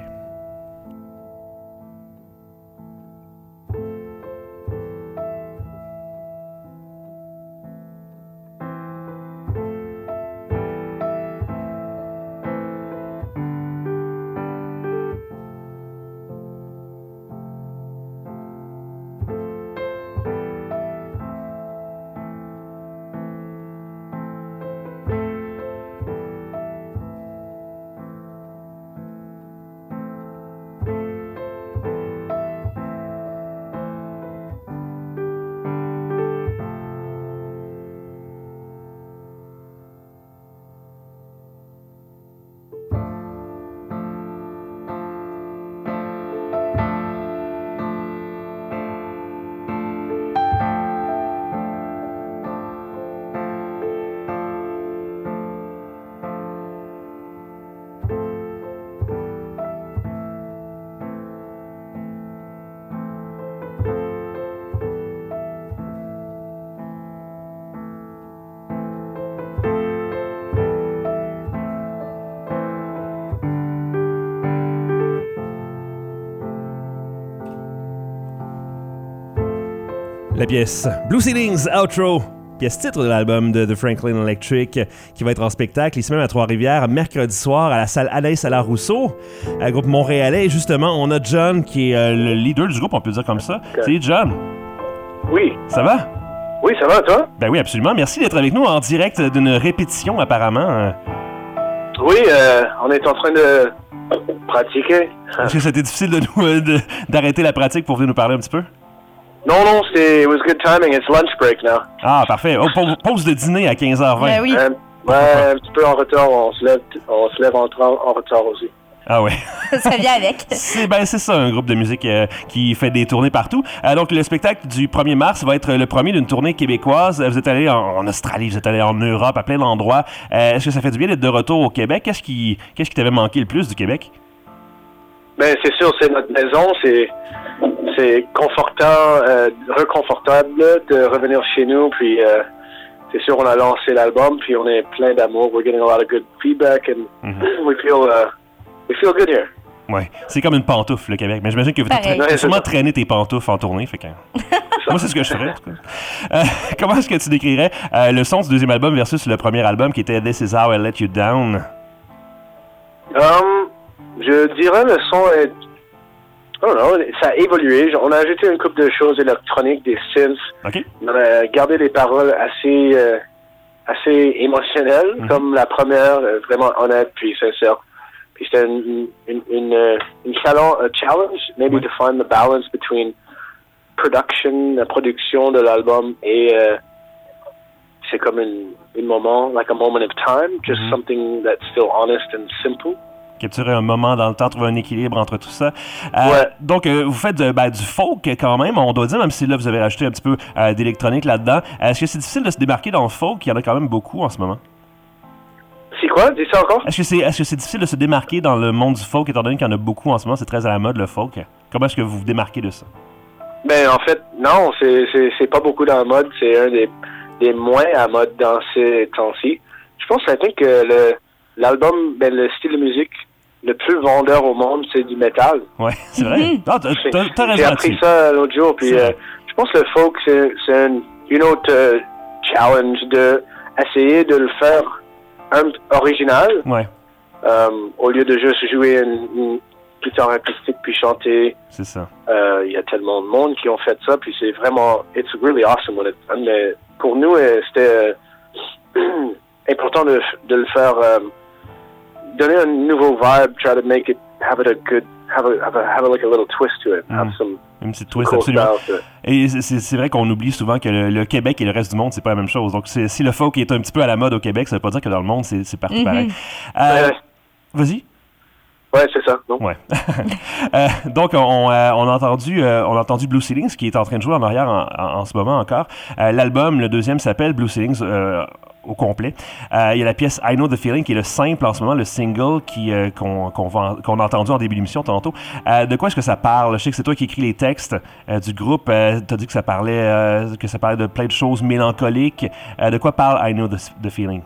La pièce Blue Ceilings Outro, pièce titre de l'album de The Franklin Electric, qui va être en spectacle ici même à Trois-Rivières mercredi soir à la salle Anaïs Allard-Rousseau, un groupe montréalais. Et justement, on a John qui est euh, le leader du groupe, on peut dire comme ça. Okay. Salut John. Oui. Ça va? Oui, ça va, toi? Ben oui, absolument. Merci d'être avec nous en direct d'une répétition apparemment. Oui, euh, on est en train de pratiquer. Est-ce que c'était difficile de nous, euh, de, d'arrêter la pratique pour venir nous parler un petit peu? Non, non, c'est it was good timing. It's lunch break now. Ah, parfait. Oh, pause de dîner à quinze heures vingt. Ben oui. Euh, ouais, un petit peu en retard. On se lève, on se lève en, en retard aussi. Ah ouais. Ça vient avec. C'est, ben, c'est ça, un groupe de musique euh, qui fait des tournées partout. Euh, donc, le spectacle du premier mars va être le premier d'une tournée québécoise. Vous êtes allé en, en Australie, vous êtes allé en Europe, à plein d'endroits. Euh, est-ce que ça fait du bien d'être de retour au Québec? Qu'est-ce qui, qu'est-ce qui t'avait manqué le plus du Québec? Ben, c'est sûr, c'est notre maison. C'est, c'est confortant, euh, reconfortable de revenir chez nous. Puis, euh, c'est sûr, on a lancé l'album, puis on est plein d'amour. We're getting a lot of good feedback, and mm-hmm. we feel... Uh, We feel good here. Ouais, c'est comme une pantoufle, le Québec. Mais j'imagine que vous avez sûrement traîné tes pantoufles en tournée. Fait que... Moi, c'est ce que je ferais, en tout cas. Euh, comment est-ce que tu décrirais euh, le son du deuxième album versus le premier album qui était This Is How I Let You Down? Um, je dirais le son est... I don't know, ça a évolué. On a ajouté une couple de choses électroniques, des synths. Okay. On a gardé des paroles assez, euh, assez émotionnelles, mm-hmm. comme la première, euh, vraiment honnête puis sincère. Puis c'était une, une, une, une, une challenge, a challenge, maybe oui. to find the balance between production, la production de l'album et euh, c'est comme un moment, like a moment of time, just mm-hmm. something that's still honest and simple. Capturer un moment dans le temps, trouver un équilibre entre tout ça. Euh, ouais. Donc, euh, vous faites de, ben, du folk quand même, on doit dire, même si là, vous avez rajouté un petit peu euh, d'électronique là-dedans. Est-ce que c'est difficile de se démarquer dans le folk? Il y en a quand même beaucoup en ce moment. C'est quoi? Dis ça encore? Est-ce que c'est, est-ce que c'est difficile de se démarquer dans le monde du folk, étant donné qu'il y en a beaucoup en ce moment, c'est très à la mode, le folk? Comment est-ce que vous vous démarquez de ça? Ben, en fait, non, c'est, c'est, c'est pas beaucoup dans la mode, c'est un des, des moins à mode dans ces temps-ci. Je pense, I think, que le, l'album, ben, le style de musique le plus vendeur au monde, c'est du métal. Ouais, c'est vrai. Mm-hmm. Ah, t'as, t'as, t'as raison. J'ai appris ça l'autre jour, puis euh, je pense que le folk, c'est, c'est un, une autre euh, challenge de essayer de le faire un original, ouais. euh, au lieu de juste jouer une, une guitare acoustique puis chanter. C'est ça. Il euh, y a tellement de monde qui ont fait ça, puis c'est vraiment, it's really awesome when it's done. Mais pour nous, c'était euh, important de, de le faire, euh, donner un nouveau vibe, try to make it, have it a good, have a, have a, have a like a little twist to it, mm. have some. Une petite twist, cool, absolument. Et c'est, c'est vrai qu'on oublie souvent que le, le Québec et le reste du monde, c'est pas la même chose. Donc, c'est, si le folk est un petit peu à la mode au Québec, ça veut pas dire que dans le monde, c'est, c'est partout mm-hmm. pareil. Euh, ouais. Vas-y. Ouais, c'est ça. Non? Ouais. euh, donc, on, euh, on, a entendu, euh, on a entendu Blue Ceilings, qui est en train de jouer en arrière en, en, en ce moment encore. Euh, l'album, le deuxième, s'appelle Blue Ceilings. Euh, au complet. Euh, il y a la pièce I Know the Feeling qui est le simple en ce moment, le single qui, euh, qu'on, qu'on, va, qu'on a entendu en début d'émission tantôt. Euh, de quoi est-ce que ça parle? Je sais que c'est toi qui écris les textes euh, du groupe. Euh, tu as dit que ça parlait euh, que ça parlait de plein de choses mélancoliques. Euh, de quoi parle I Know the, the Feeling?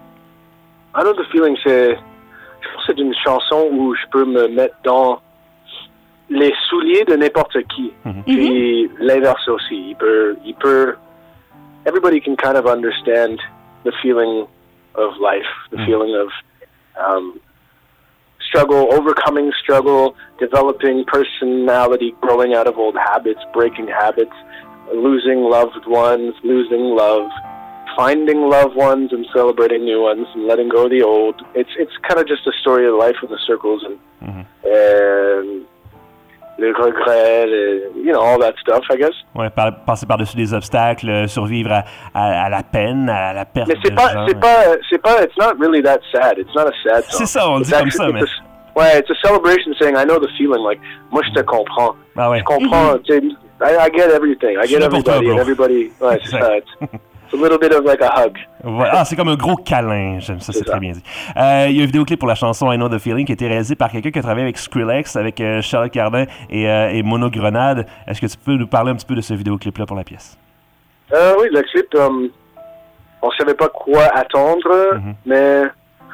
I Know the Feeling, c'est, je pense que c'est une chanson où je peux me mettre dans les souliers de n'importe qui. Mm-hmm. Puis l'inverse aussi. Il peut, il peut, everybody can kind of understand the feeling of life, the mm-hmm. feeling of um, struggle, overcoming struggle, developing personality, growing out of old habits, breaking habits, losing loved ones, losing love, finding loved ones and celebrating new ones and letting go of the old. It's it's kind of just a story of life in the circles and mm-hmm. and le regret, le, you know, all that stuff, I guess. Ouais, par, passer par-dessus des obstacles, survivre à, à, à la peine, à la perte. Mais c'est de pas, gens. c'est pas, c'est pas, it's not really that sad. It's not a sad song. C'est ça, on dit it's comme ça, mais. A, ouais, it's a celebration saying, I know the feeling, like, moi je te comprends. Ah ouais. Je comprends, mm-hmm. tu sais, I, I get everything. I get everybody, toi, and everybody, ouais, c'est ça. It's a little bit of like a hug. Ouais. Ah, c'est comme un gros câlin. J'aime ça, c'est, c'est ça. Très bien dit. Euh, il y a un vidéoclip pour la chanson I Know the Feeling qui a été réalisé par quelqu'un qui a travaillé avec Skrillex, avec euh, Charlotte Cardin et, euh, et Mono Grenade. Est-ce que tu peux nous parler un petit peu de ce vidéoclip-là pour la pièce? Euh, oui, le clip, um, on savait pas quoi attendre, mm-hmm. mais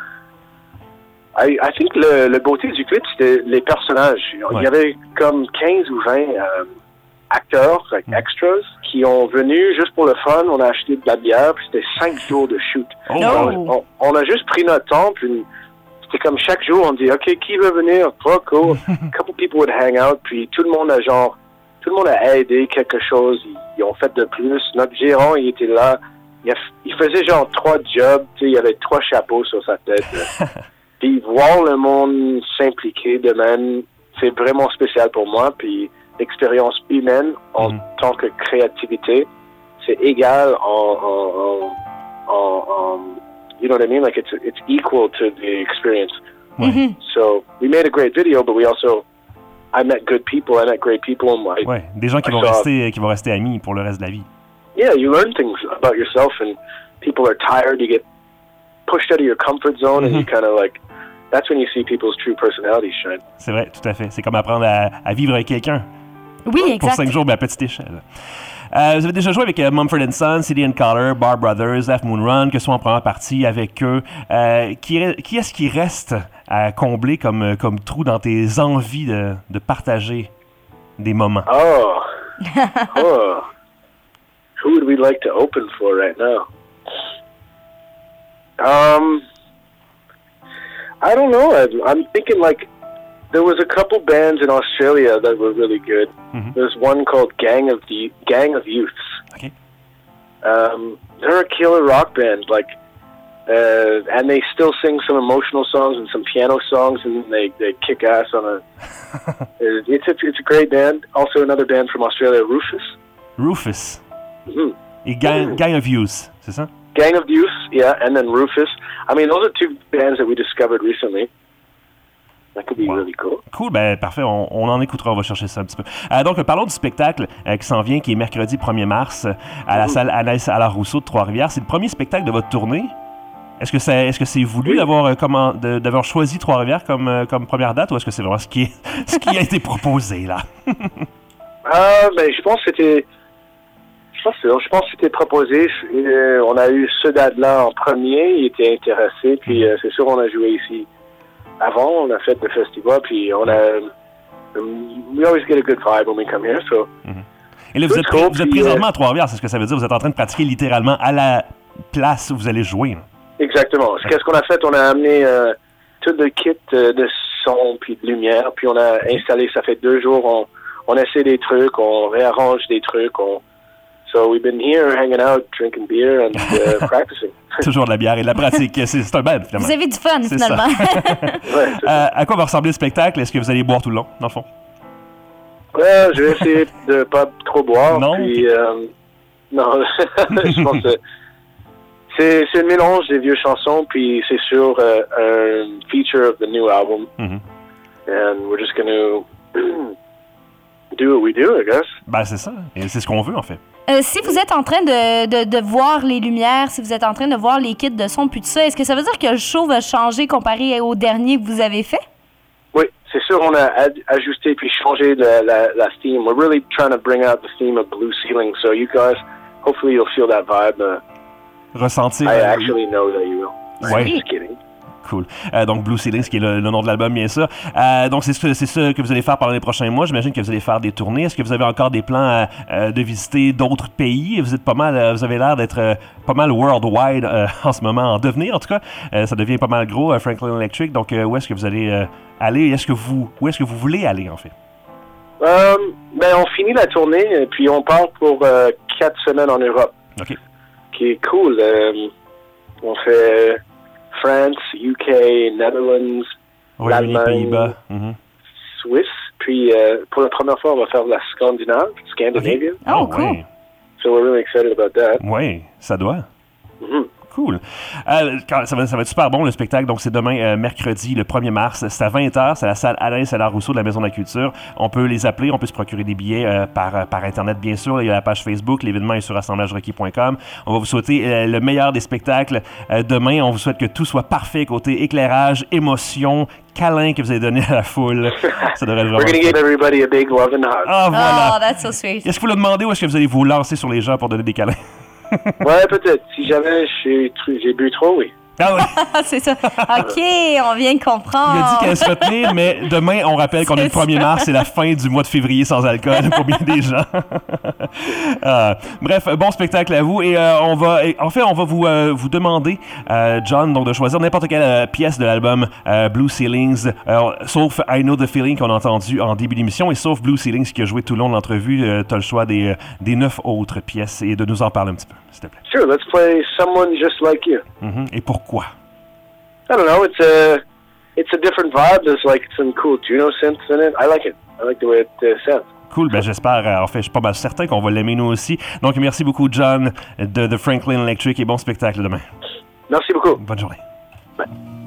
I, I think le, le beauté du clip, c'était les personnages. Ouais. Il y avait comme quinze ou vingt euh, acteurs, like mm. extras, qui ont venu juste pour le fun. On a acheté de la bière, puis c'était cinq jours de shoot. Oh. On, on, on a juste pris notre temps, puis c'était comme chaque jour, on dit, OK, qui veut venir? Pas cool. A couple people would hang out, puis tout le monde a genre, tout le monde a aidé quelque chose. Ils, ils ont fait de plus. Notre gérant, il était là. Il, a, il faisait genre trois jobs, tu sais, il avait trois chapeaux sur sa tête. Puis voir le monde s'impliquer de même, c'est vraiment spécial pour moi, puis l'expérience humaine en mm. tant que créativité, c'est égal en, en, en, en, you know what I mean? Like it's it's equal to the experience. Mm-hmm. So we made a great video, but we also I met good people. I met great people in life. Ouais, des gens qui vont rester qui vont rester amis pour le reste de la vie. Yeah, you learn things about yourself, and people are tired. You get pushed out of your comfort zone, mm-hmm. and you kind of like. That's when you see people's true personalities shine. C'est vrai, tout à fait. C'est comme apprendre à, à vivre avec quelqu'un. Oui, exact. Pour cinq jours, mais à petite échelle. Euh, vous avez déjà joué avec euh, Mumford and Sons, C D and Color, Bar Brothers, Half Moon Run, que ce soit en première partie avec eux. Euh, qui, qui est-ce qui reste à combler comme, comme trou dans tes envies de, de partager des moments? Oh. oh. Who would we like to open for right now? Um... I don't know. I'm thinking like there was a couple bands in Australia that were really good. Mm-hmm. There's one called Gang of the Gang of Youths. Okay. Um, they're a killer rock band, like, uh, and they still sing some emotional songs and some piano songs, and they, they kick ass on a. it's a it's a great band. Also, another band from Australia, Rufus. Rufus. Mm-hmm. Et Gang, Gang of Youths, c'est ça? Gang of Youth, yeah, and then Rufus. I mean, those are two bands that we discovered recently. That could be wow. really cool. Cool, ben parfait, on, on en écoutera, on va chercher ça un petit peu. Euh, donc, parlons du spectacle euh, qui s'en vient, qui est mercredi premier mars à la mmh. salle Anaïs Allard-Rousseau de Trois-Rivières. C'est le premier spectacle de votre tournée. Est-ce que c'est, est-ce que c'est voulu oui. d'avoir, euh, comment, de, d'avoir choisi Trois-Rivières comme, euh, comme première date, ou est-ce que c'est vraiment ce qui, est, ce qui a été proposé, là? euh, ben, je pense que c'était... Je pense, je pense que c'était proposé. Euh, on a eu ce date-là en premier. Il était intéressé. Puis euh, c'est sûr, on a joué ici avant. On a fait le festival. Puis on a. Um, we always get a good vibe when we come here. So. Mm-hmm. Et là, vous êtes, cool, vous êtes présentement euh, à Trois-Rivières. C'est ce que ça veut dire. Vous êtes en train de pratiquer littéralement à la place où vous allez jouer. Là. Exactement. Ouais. Qu'est-ce qu'on a fait? On a amené euh, tout le kit euh, de son puis de lumière. Puis on a installé. Ça fait deux jours. On, on essaie des trucs. On réarrange des trucs. On. So we've been here hanging out, drinking beer and uh, practicing. Toujours de la bière et de la pratique. C'est, c'est un band, finalement. Vous avez du fun, c'est finalement. ouais, euh, à quoi va ressembler le spectacle? Est-ce que vous allez boire tout le long, dans le fond? Ouais, je vais essayer de pas trop boire. Non? Puis, euh, non, je pense que c'est, c'est un mélange des vieilles chansons, puis c'est sûr uh, un feature of the new album. Mm-hmm. And we're just going to do what we do, I guess. Ben, c'est ça. Et c'est ce qu'on veut, en fait. Euh, si vous êtes en train de, de, de voir les lumières, si vous êtes en train de voir les kits de son, puis tout ça, est-ce que ça veut dire que le show va changer comparé au dernier que vous avez fait? Oui, c'est sûr, on a ad- ajusté puis changé la, la, la theme. We're really trying to bring out the theme of Blue Ceiling, so you guys, hopefully you'll feel that vibe. Uh, Ressentir. I euh, actually know that you will. Ouais. I'm just kidding. Cool. Euh, donc, Blue Ceilings, qui est le, le nom de l'album, bien sûr. Euh, donc, c'est ce, c'est ce que vous allez faire pendant les prochains mois. J'imagine que vous allez faire des tournées. Est-ce que vous avez encore des plans euh, euh, de visiter d'autres pays? Vous êtes pas mal, euh, vous avez l'air d'être euh, pas mal worldwide euh, en ce moment, en devenir, en tout cas. Euh, ça devient pas mal gros, euh, Franklin Electric. Donc, euh, où est-ce que vous allez euh, aller? Est-ce que vous, où est-ce que vous voulez aller, en fait? Euh, ben, on finit la tournée, et puis on part pour euh, quatre semaines en Europe. OK. Qui est cool. Euh, on fait France, U K, Netherlands, Royaume-Uni, l'Allemagne, Pays-Bas. Mm-hmm. Suisse. Puis, euh, pour la première fois, on va faire la Scandinave, Scandinavia. Okay. Oh, cool. Ouais. So we're really excited about that. Oui, ça doit. Mm-hmm. Cool. Euh, quand, ça, va, ça va être super bon, le spectacle. Donc, c'est demain, euh, mercredi, le premier mars. C'est à vingt heures. C'est à la salle Alain Cédar-Rousseau de la Maison de la Culture. On peut les appeler. On peut se procurer des billets euh, par, par Internet, bien sûr. Il y a la page Facebook. L'événement est sur assemblage requis point com. On va vous souhaiter euh, le meilleur des spectacles euh, demain. On vous souhaite que tout soit parfait côté éclairage, émotion, câlin que vous avez donné à la foule. Ça devrait être vraiment... We're going to give everybody a big love and hug. Ah, voilà. Oh, that's so sweet. Est-ce que vous le demandez ou est-ce que vous allez vous lancer sur les gens pour donner des câlins? Ouais, peut-être. Si jamais j'ai, j'ai bu trop, oui. Ah oui. C'est ça. OK, on vient de comprendre. Il a dit qu'elle allait se retenir, mais demain, on rappelle qu'on est le premier mars, c'est la fin du mois de février sans alcool pour bien des gens. euh, bref, bon spectacle à vous. Et euh, on va, et, en fait, on va vous, euh, vous demander, euh, John, donc de choisir n'importe quelle euh, pièce de l'album euh, Blue Ceilings, euh, sauf I Know the Feeling qu'on a entendu en début d'émission, et sauf Blue Ceilings qui a joué tout le long de l'entrevue. Euh, tu as le choix des, des neuf autres pièces et de nous en parler un petit peu, s'il te plaît. Sure, let's play Someone Just Like You. Mm-hmm. Et pourquoi? I don't know. It's a it's a different vibe. There's like some cool Juno synths in it. I like it. I like the way it uh, sounds. Cool, ben j'espère, euh, en fait, je suis pas mal certain qu'on va l'aimer nous aussi. Donc merci beaucoup, John, de, de Franklin Electric, et bon spectacle demain. Merci beaucoup. Bonne journée. Bye.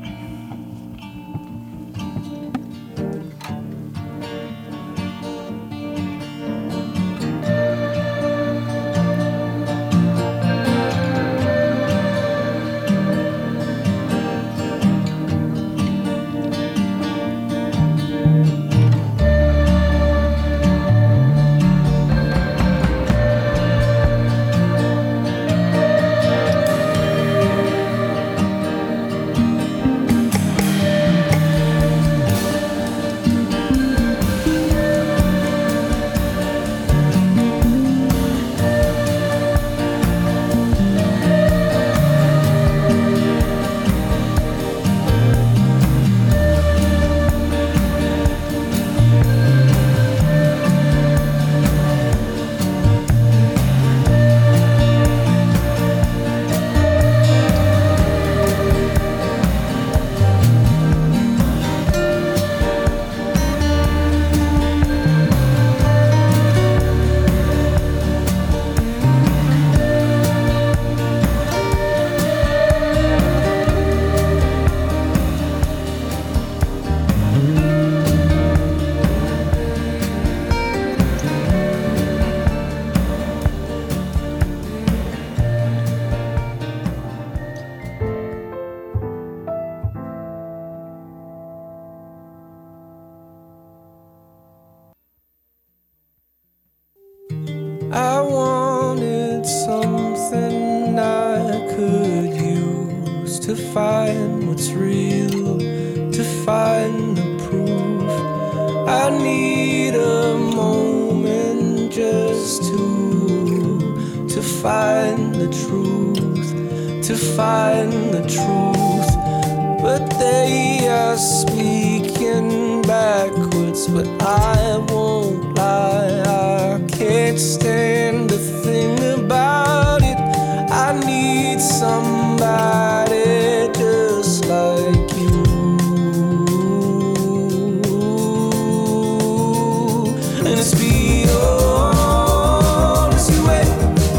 I wanted something I could use to find what's real, to find the proof. I need a moment just to, to find the truth, to find the truth. But they are speaking backwards, but I won't lie, I can't stand a thing about it. I need somebody just like you. And it's beyond as you wait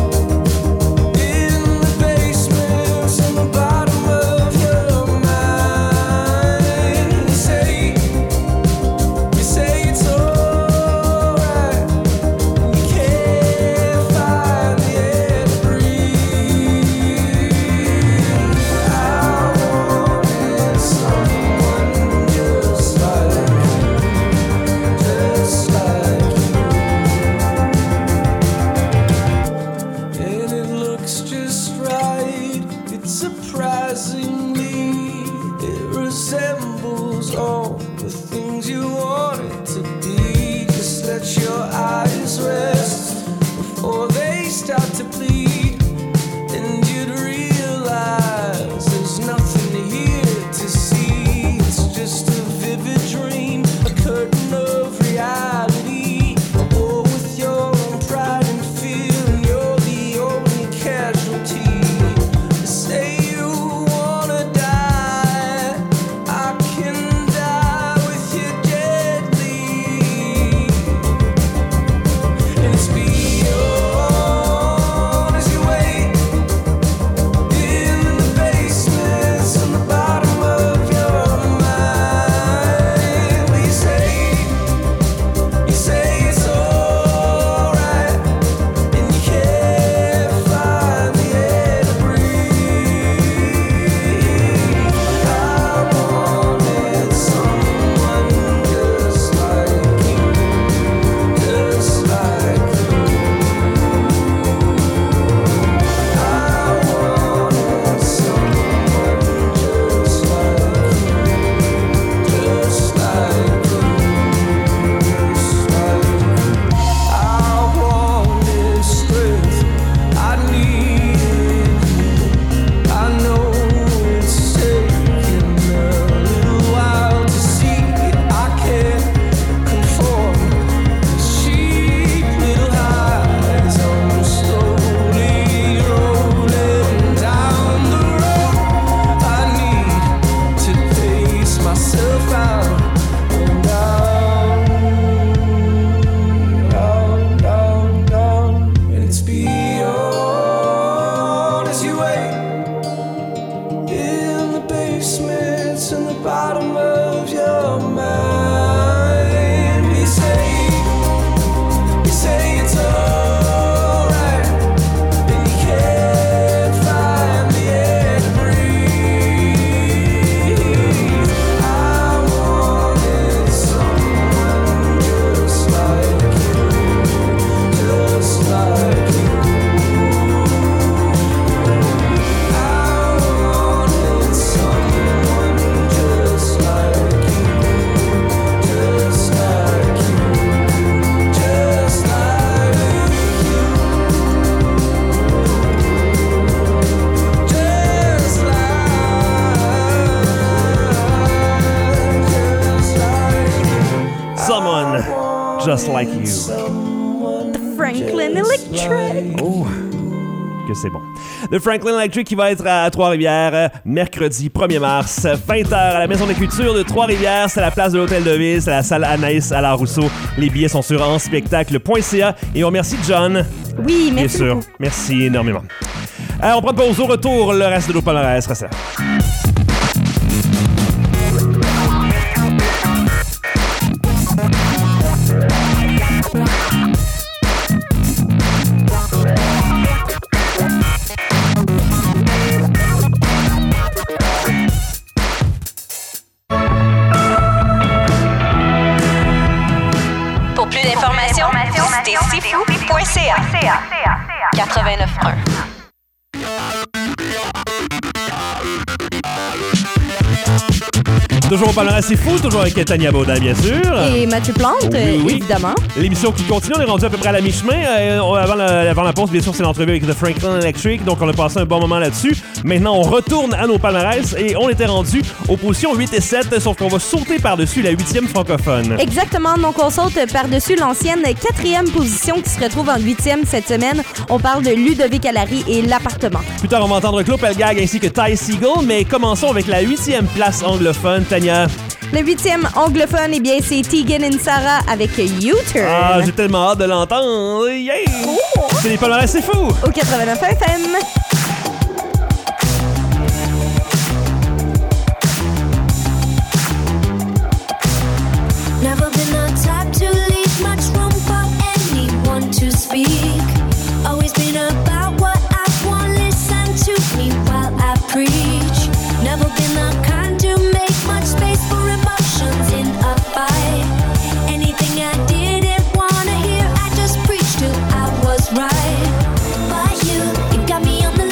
in the basements in the bottom of your mind. You say, you say it's alright. You can't find surprisingly, it resembles all the things you want it to be. Just let your eyes rest before they start to bleed, and you'd realize there's nothing here to see. It's just a vivid dream, a curtain of reality. Oh, with your own pride and fear, you're the only casualty. Say you wanna die, I can die with you deadly. And it's beyond as you wait in the basements and the bottom of your mind. Well, you say, you say it's alright, and you can't find the air to breathe. I wanted someone just like you, just like you. I wanted someone just like you, just like you, just like you. I wanted strength, I needed you. I know it's taken a little while to see I can't conform. Cheap little highs, I'm slowly rolling down the road. I need to pace myself out and down, down, down, down. And it's beyond as you wait in the basements and the bottom of your mind. You say, you say it's alright, and you can't find the air to breathe. I wanted someone just like you, just like you. I wanted someone just like you, just like you, just like you, just like, Someone just like you. The Franklin Electric. Oh, que c'est bon. The Franklin Electric qui va être à Trois-Rivières euh, mercredi premier mars, vingt heures à la Maison de la Culture de Trois-Rivières. C'est à la place de l'Hôtel de Ville, c'est à la salle Anaïs à la Rousseau. Les billets sont sur enspectacle point c a et on remercie John. Oui, Bien merci sûr, beaucoup. merci énormément. Alors, on prend une pause au retour, le reste de nos palmarès reste là. Pour plus d'informations, visitez sifou point c a. quatre-vingt-neuf un. Toujours au palmarès, c'est fou, toujours avec Tania Baudin, bien sûr. Et Mathieu Plante, Oui, euh, oui. évidemment. L'émission qui continue, on est rendu à peu près à la mi-chemin. Euh, on- avant, la, avant la pause, bien sûr, c'est l'entrevue avec The Franklin Electric, donc on a passé un bon moment là-dessus. Maintenant, on retourne à nos palmarès et on était rendu aux positions huit et sept, sauf qu'on va sauter par-dessus la huitième francophone. Exactement, donc on saute par-dessus l'ancienne quatrième position qui se retrouve en huitième cette semaine. On parle de Ludovic Allary et L'appartement. Plus tard, on va entendre Claude Pelgag ainsi que Ty Segall, mais commençons avec la huitième place anglophone, Tania. Le huitième anglophone, eh bien, c'est Tegan and Sarah avec U-Turn. Ah, j'ai tellement hâte de l'entendre. Yeah! Oh! C'est les palmarès, c'est fou! Au quatre-vingt-neuf F M. Never been the type to leave much room for anyone to speak. Always been about what I want, listen to me while I preach. Never been the kind to make much space for emotions in a fight. Anything I didn't wanna hear, I just preached till I was right. But you, you got me on the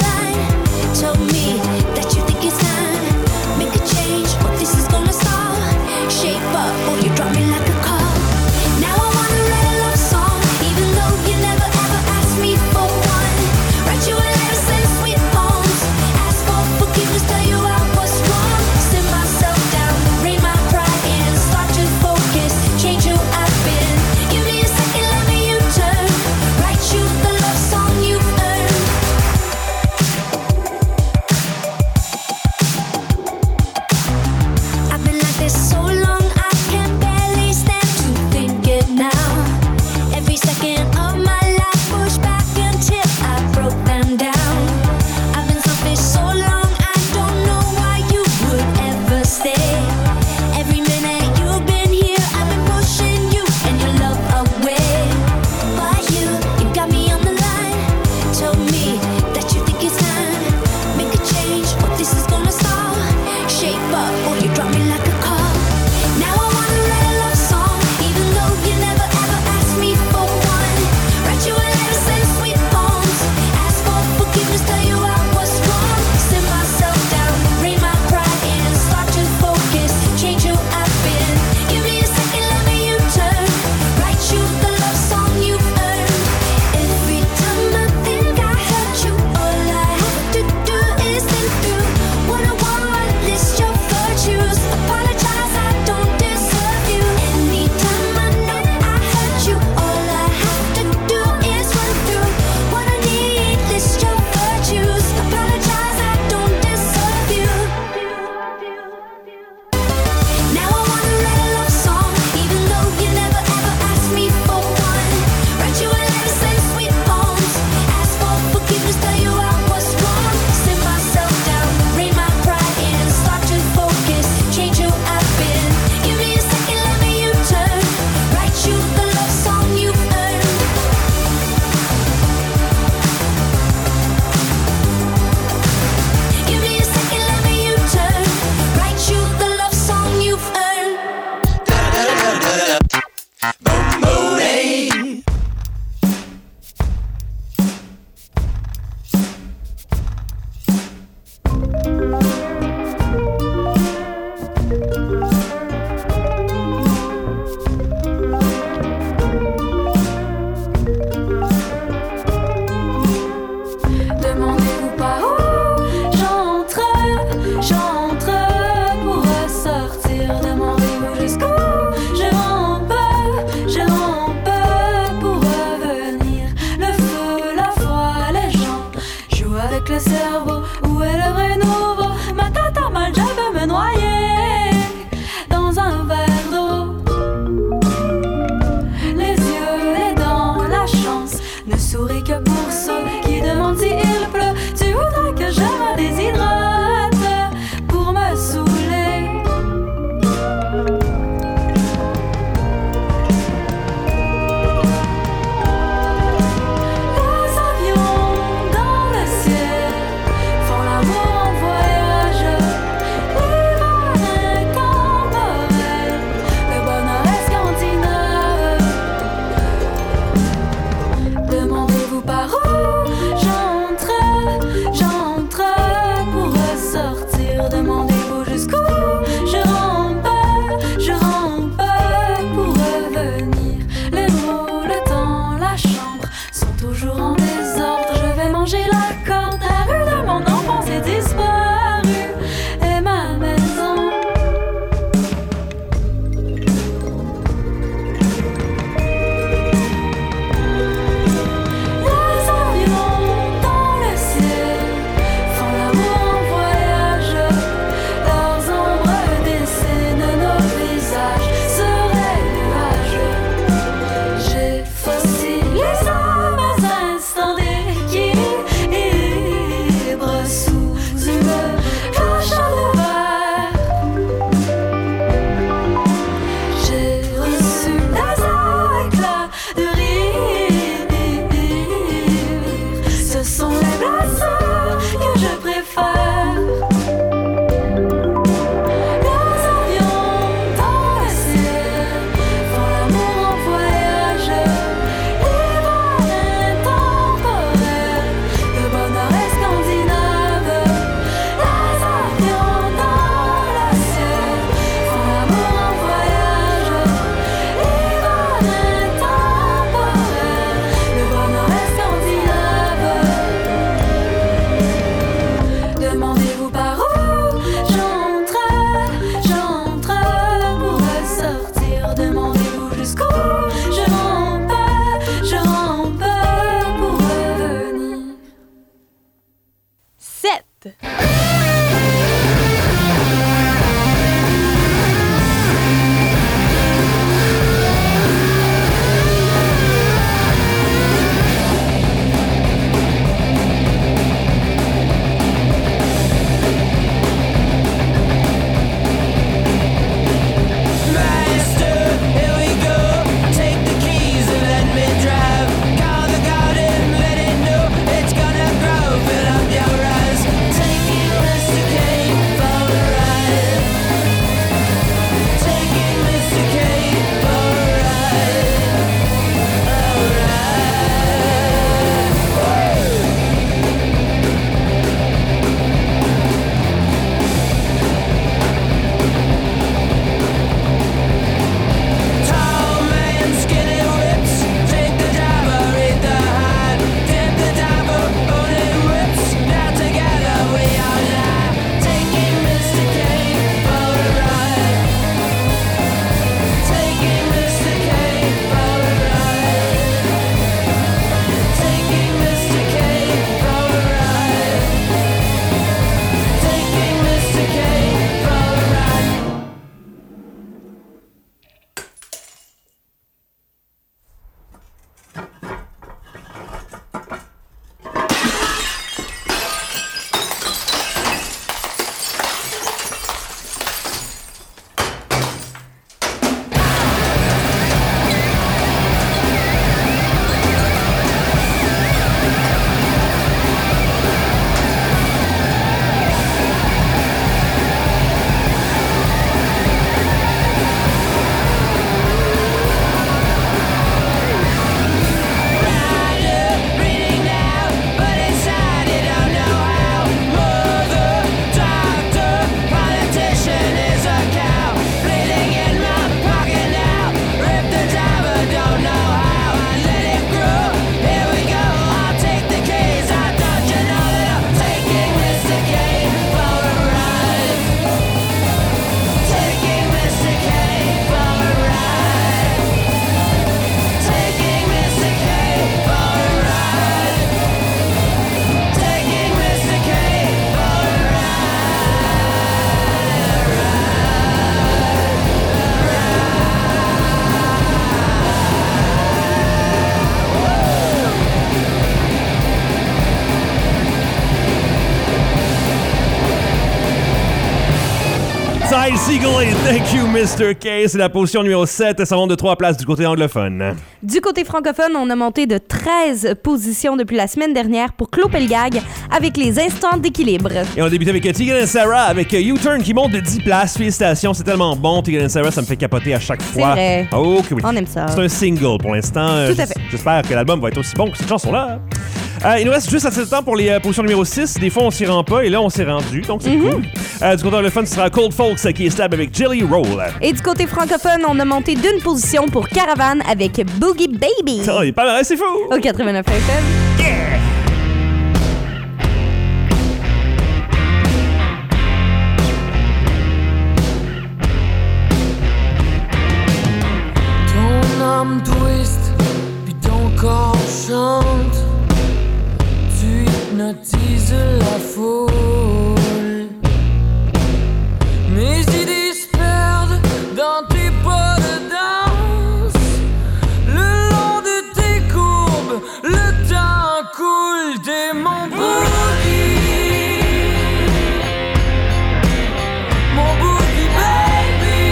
avec le cerveau. Où est le vrai nouveau? Ma tête a mal, je veux me noyer dans un verre d'eau. Les yeux, les dents, la chance ne sourit que pour ceux qui demandent si il pleut. Tu voudrais que je me déshydrate pour me saouler. Les avions dans le ciel font l'amour en voyage. L'hiver est temporel, le bonheur est scandinave. Demandez-vous par où j'entre, j'entre pour ressortir. Demandez-vous jusqu'où je rampe, je rampe pour revenir. Les mots, le temps, la chambre sont toujours en désordre. Je vais manger la corde, la rue de mon enfance est disparue et ma maison. Les avions dans le ciel font l'amour en voyage. Leurs ombres dessinent nos visages sur les nuages. J'ai fossilisé mes instants d'équilibre sous une cloche de verre. J'ai reçu des éclats de rire. Ce sont les blessures que je préfère. Les avions dans le ciel font l'amour en voyage. L'hiver est temporel, le bonheur est scandinave. Les avions dans le ciel font l'amour en voyage. L'hiver est temporel, le bonheur est scandinave. Demandez-vous par où j'entre, j'entre pour ressortir. Demandez-vous jusqu'où je rampe, je rampe pour revenir. sept. Master, here we go. Take the keys and let me drive. Call the garden, let it know it's gonna grow. Fill up your eyes. Take it Ty Segall et Thank You, mister K. C'est la position numéro sept. Ça monte de trois places du côté anglophone. Du côté francophone, on a monté de treize positions depuis la semaine dernière pour cloper le gag avec les instants d'équilibre. Et on a débuté avec Tegan and Sarah avec U-Turn qui monte de dix places. Félicitations, c'est tellement bon. Tegan and Sarah, ça me fait capoter à chaque fois. C'est vrai. Oh, que oui. On aime ça. C'est un single pour l'instant. Tout à fait. J'espère que l'album va être aussi bon que cette chanson-là. Euh, il nous reste juste assez de temps pour les euh, positions numéro six. Des fois, on s'y rend pas et là, on s'est rendu. Donc, c'est mm-hmm. cool. Euh, du côté anglophone, ce sera Cold Folks euh, qui est slab avec Jelly Roll. Et du côté francophone, on a monté d'une position pour Caravan avec Boogie Baby. Oh, il est pas mal, c'est fou. Au quatre-vingt-neuf F M. Yeah! Ton âme twist, puis ton corps chante. Tu hypnotises la foule. Mes idées se perdent dans tes pas de danse. Le long de tes courbes, le temps coule. T'es mon boogie, mon boogie baby.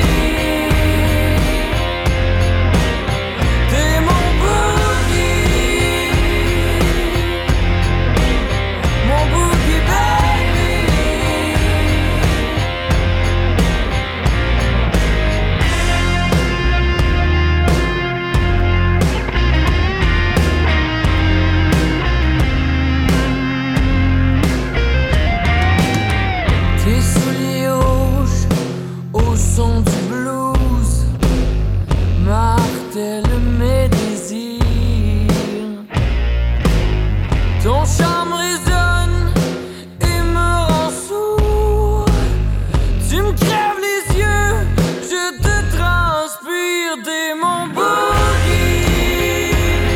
T'es mon boogie, mon boogie baby. Tes souliers rouges au son du blues martèlent mes désirs. Ton charme résonne et me rend sourd. Tu me crèves les yeux, je te transpire. T'es mon boogie,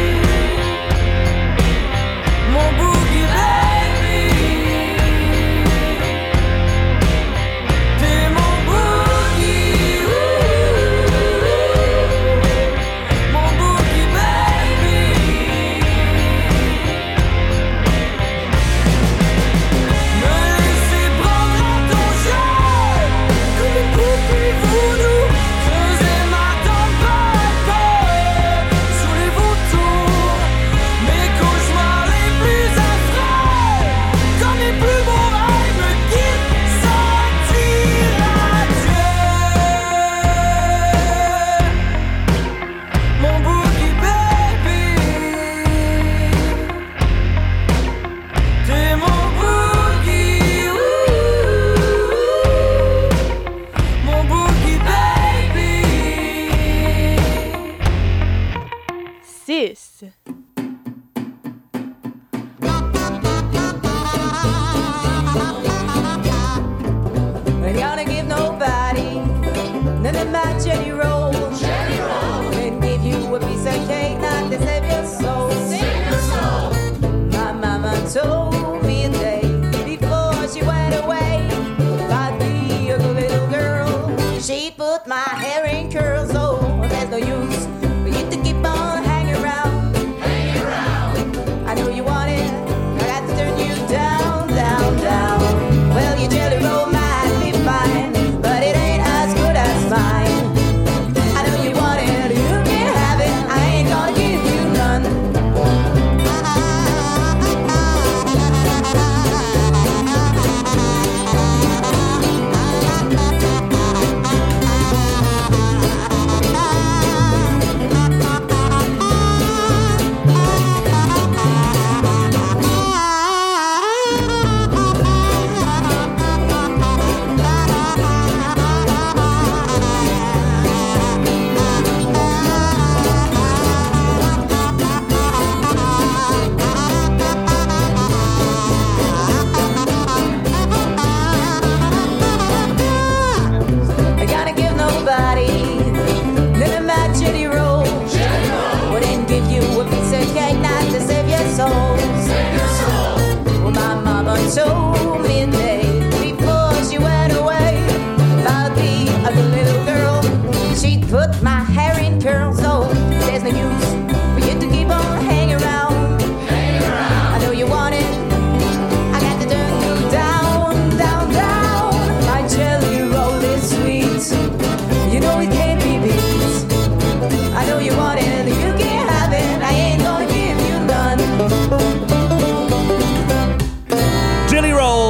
mon boogie baby. T'es mon boogie, mon boogie baby. Me laisser prendre à ton jeu comme une poupée voodoo. Faisais ma tempête sous les vautours. Mes cauchemars les plus affreux, comme les plus beaux rêves, me guident sans dire adieu. Mon boogie baby, t'es mon boogie, mon boogie baby. six. Ain't gonna give nobody none of my jelly rolls. Jelly roll. And give you a piece of cake, not to save your soul. Save your soul. My mama told me a day before she went away, I'd be a good little girl. She put my hair in curls, oh, there's no use for you to keep on hanging around. Hanging around. I know you want it, I got to turn you down, down, down. Well, your jelly roll might be fine, but it ain't as good as mine. I know you want it, you can have it, I ain't gonna give you none. I gotta give nobody none of my jelly rolls. Wouldn't give you a piece of cake, not to save your soul. Save your soul. Well, my mama told me a day before she went away, about me, a good little girl. She'd put my hair in curls, so there's no use for you to keep on hanging around. Hang around. I know you want it, I got to turn you down, down, down. My jelly roll is sweet.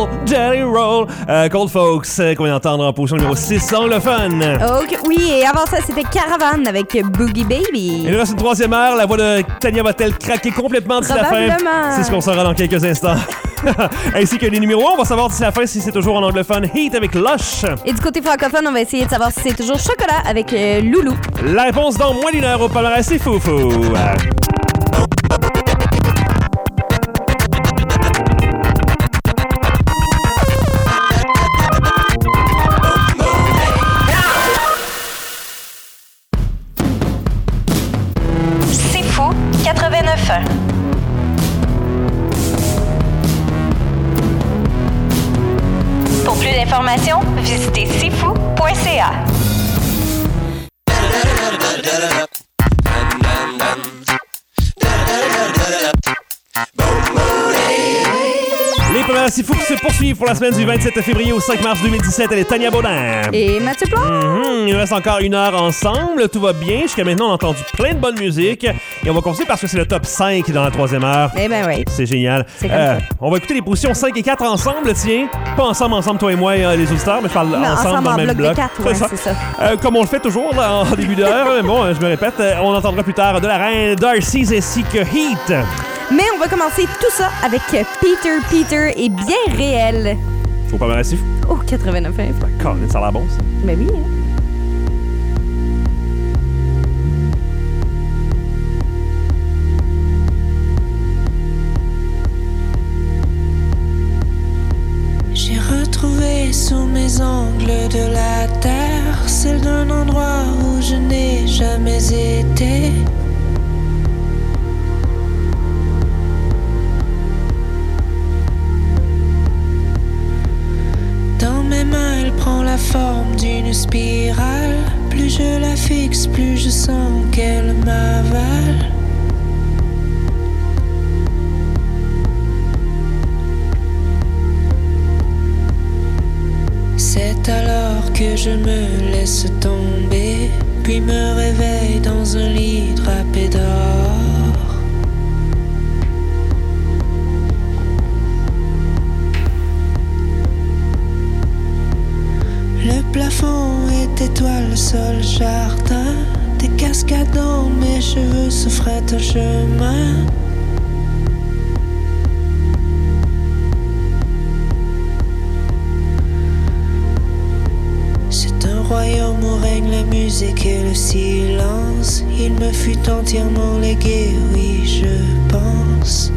roll, jelly roll. Euh, Cold Folks, euh, qu'on vient d'entendre en position numéro six, anglophone. Ok, oui, et avant ça, c'était Caravane avec Boogie Baby. Il nous reste une troisième heure. La voix de Tania va-t-elle craquer complètement d'ici la fin? C'est ce qu'on saura dans quelques instants. Ainsi que les numéros un, on va savoir d'ici la fin si c'est toujours en anglophone. Heat avec Lush. Et du côté francophone, on va essayer de savoir si c'est toujours Chocolat avec euh, Loulou. La réponse dans moins d'une heure au palmarès, c'est Foufou. C'est fou, quatre-vingt-neuf ans. Pour plus d'informations, visitez c'est fou point c a. Les premières C'est fou qui se poursuivent pour la semaine du vingt-sept février au cinq mars deux mille dix-sept. Elle est Tania Baudin. Et Mathieu Plante. Mm-hmm. Il nous reste encore une heure ensemble. Tout va bien. Jusqu'à maintenant, on a entendu plein de bonne musique. Et on va commencer parce que c'est le top cinq dans la troisième heure. Eh ben oui. C'est génial. C'est comme Euh, ça. on va écouter les positions cinq et quatre ensemble, tiens. Pas ensemble, ensemble, toi et moi, euh, les auditeurs, mais je parle Non, ensemble, ensemble dans en le même bloc de bloc. quatre, ouais, c'est ça. Euh, comme on le fait toujours là, en début d'heure. Mais bon, euh, je me répète, euh, on entendra plus tard de la reine Darcy's ainsi que Heat. Mais on va commencer tout ça avec Peter Peter et Bien Réel. Faut pas me rester fou. Oh, quatre-vingt-neuf F. Colin, ça a l'air bon, ça. Ben oui, hein. J'ai retrouvé sous mes angles de la terre celle d'un endroit où je n'ai jamais été. Dans mes mains, elle prend la forme d'une spirale. Plus je la fixe, plus je sens qu'elle m'avale. C'est alors que je me laisse tomber, puis me réveille dans un lit drapé d'or. Le plafond est étoile, le sol jardin. Des cascades dans mes cheveux se frottent un chemin. C'est un royaume où règne la musique et le silence. Il me fut entièrement légué, oui, je pense.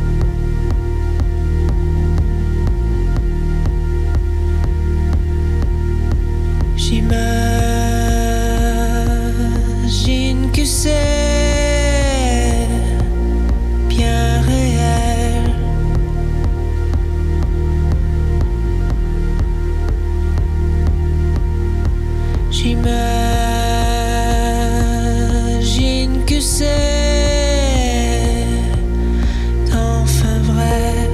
J'imagine que c'est bien réel. J'imagine que c'est enfin vrai.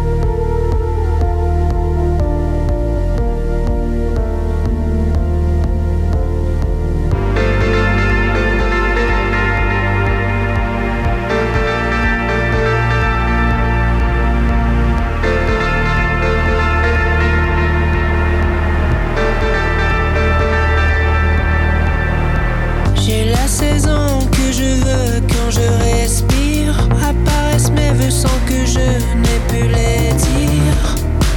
J'ai la saison que je veux quand je respire. Apparaissent mes vœux sans que je n'ai pu les dire.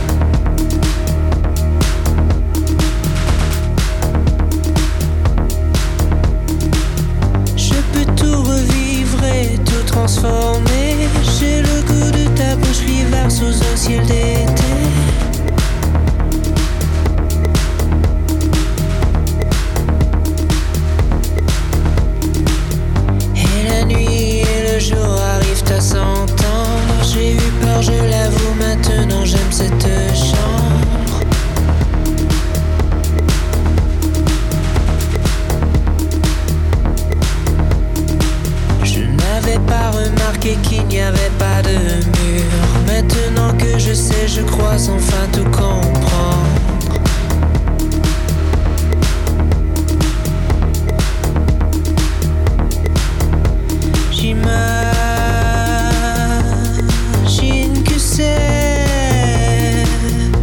Je peux tout revivre et tout transformer. J'ai le goût de ta bouche l'hiver sous un ciel d'été. La nuit et le jour arrivent à s'entendre. J'ai eu peur, je l'avoue, maintenant j'aime cette chambre. Je n'avais pas remarqué qu'il n'y avait pas de mur. Maintenant que je sais, je crois enfin tout comprendre. J'imagine que c'est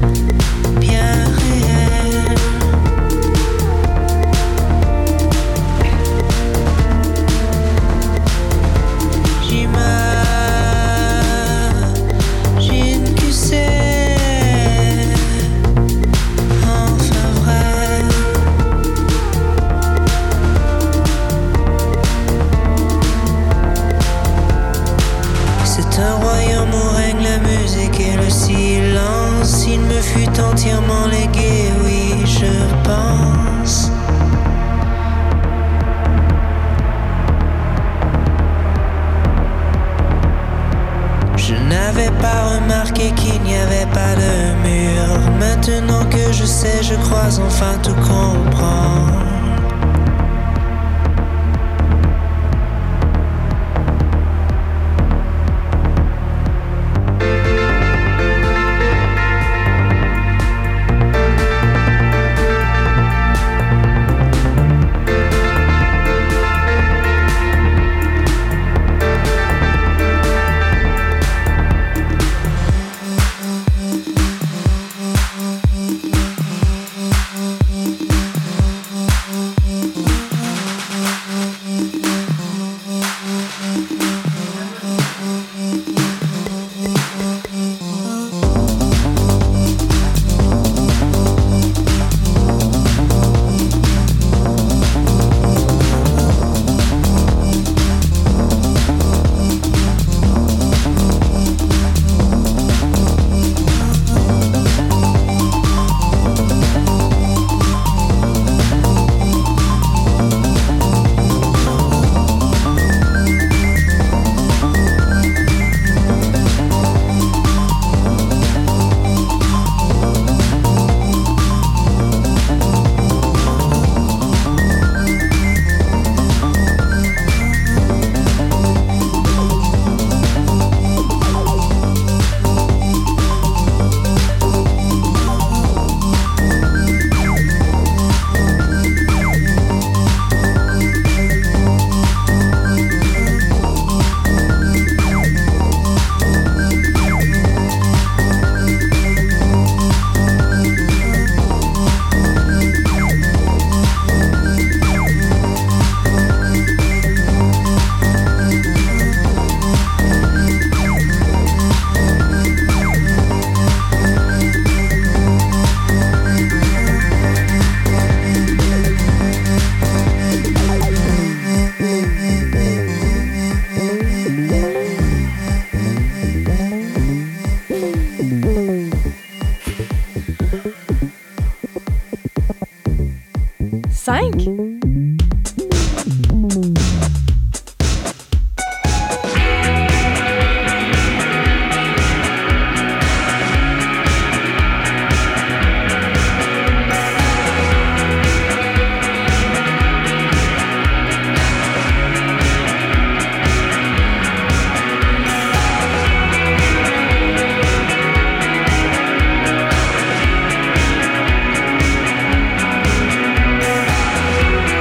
entièrement légué, oui, je pense. Je n'avais pas remarqué qu'il n'y avait pas de mur. Maintenant que je sais, je crois enfin tout comprendre. Cinq? Thank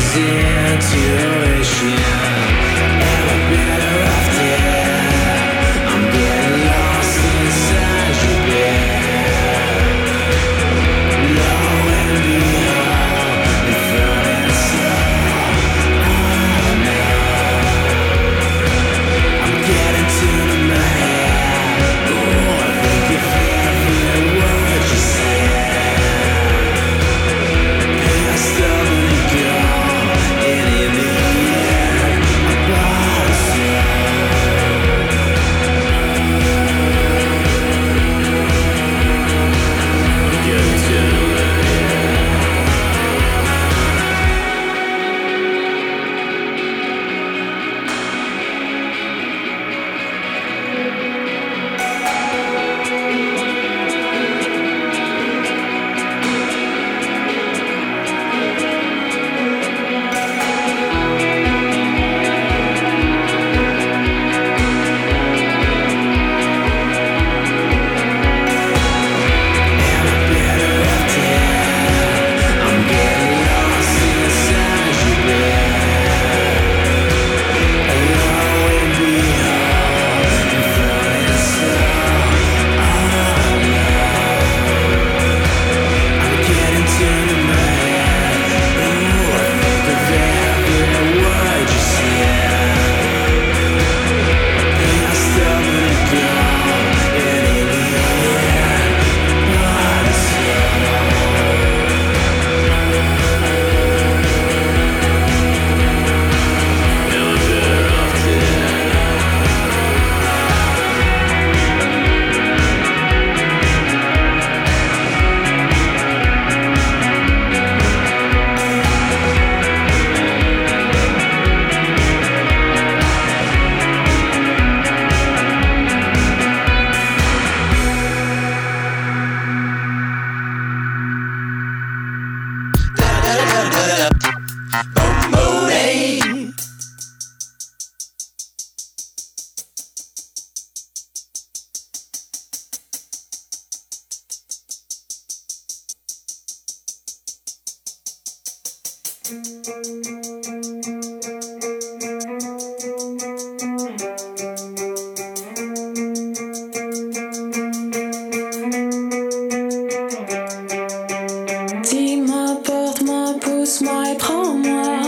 Dis-moi, porte-moi, pousse-moi et prends-moi.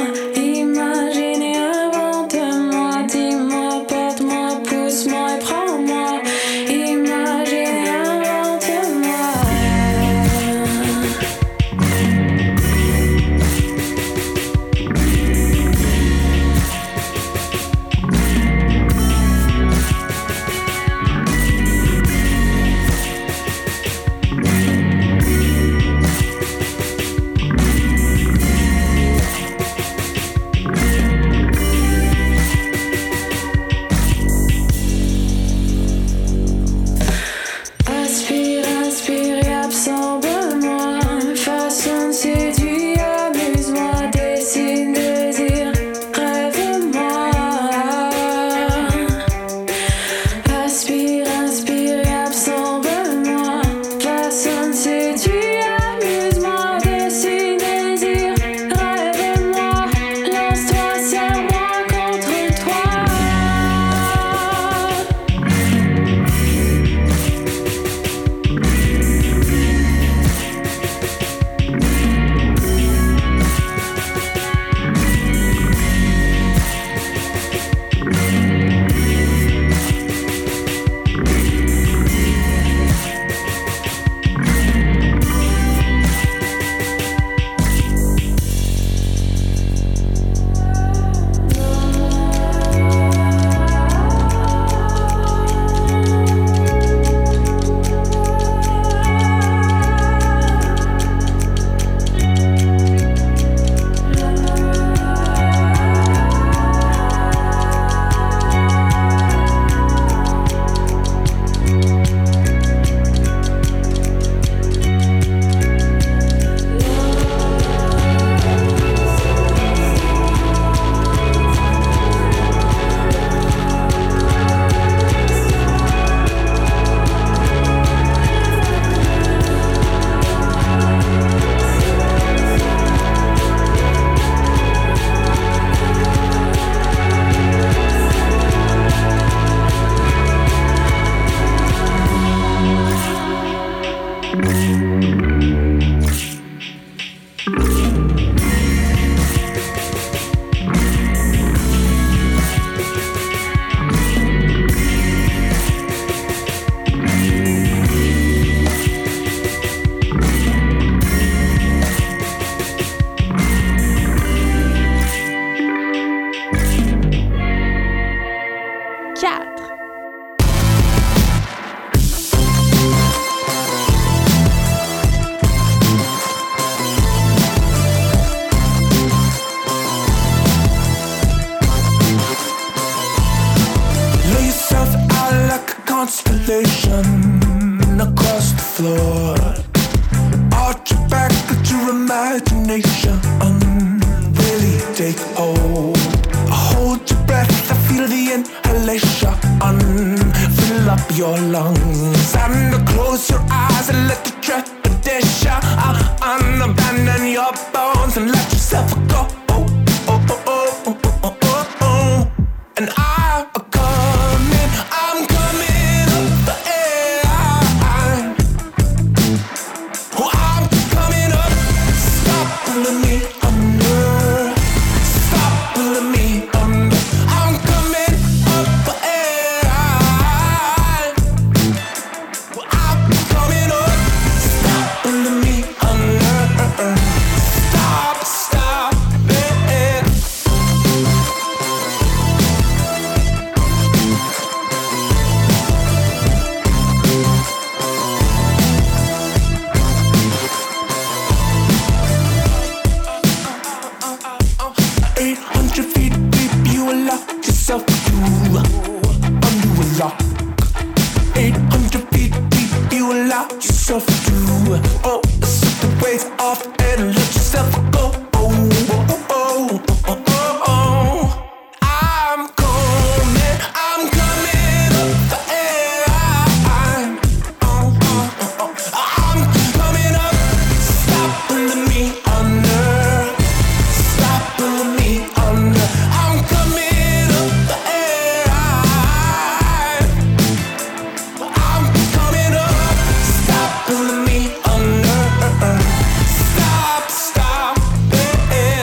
Imagine et invente-moi. Dis-moi, porte-moi, pousse-moi et prends-moi. Imagine et invente-moi. floor. Arch your back, let your imagination really take hold. Hold your breath, I feel the inhalation. Fill up your lungs and close your eyes and let the trepidation unabandon your bones and let yourself go. Oh, oh, oh, oh, oh, oh, oh, oh. And I'm coming, I'm coming up the air. Oh, I'm coming up. Stop pulling me under. Stop pulling me under. I'm coming up the air. Well, I'm coming up. Stop pulling me under. Stop, stop it. Eight hundred feet deep, you allow yourself to undo a lock. Eight hundred feet deep, you allow yourself to oh, slip the weight off and let yourself go. Oh, oh, oh, oh, oh, oh. I'm coming, I'm coming up the air. I'm, oh, oh, oh, oh. I'm coming up. Stop pulling me under. Stop pulling me under. I'm coming up the air. I'm coming up. Stop pulling me under. Stop, stop it.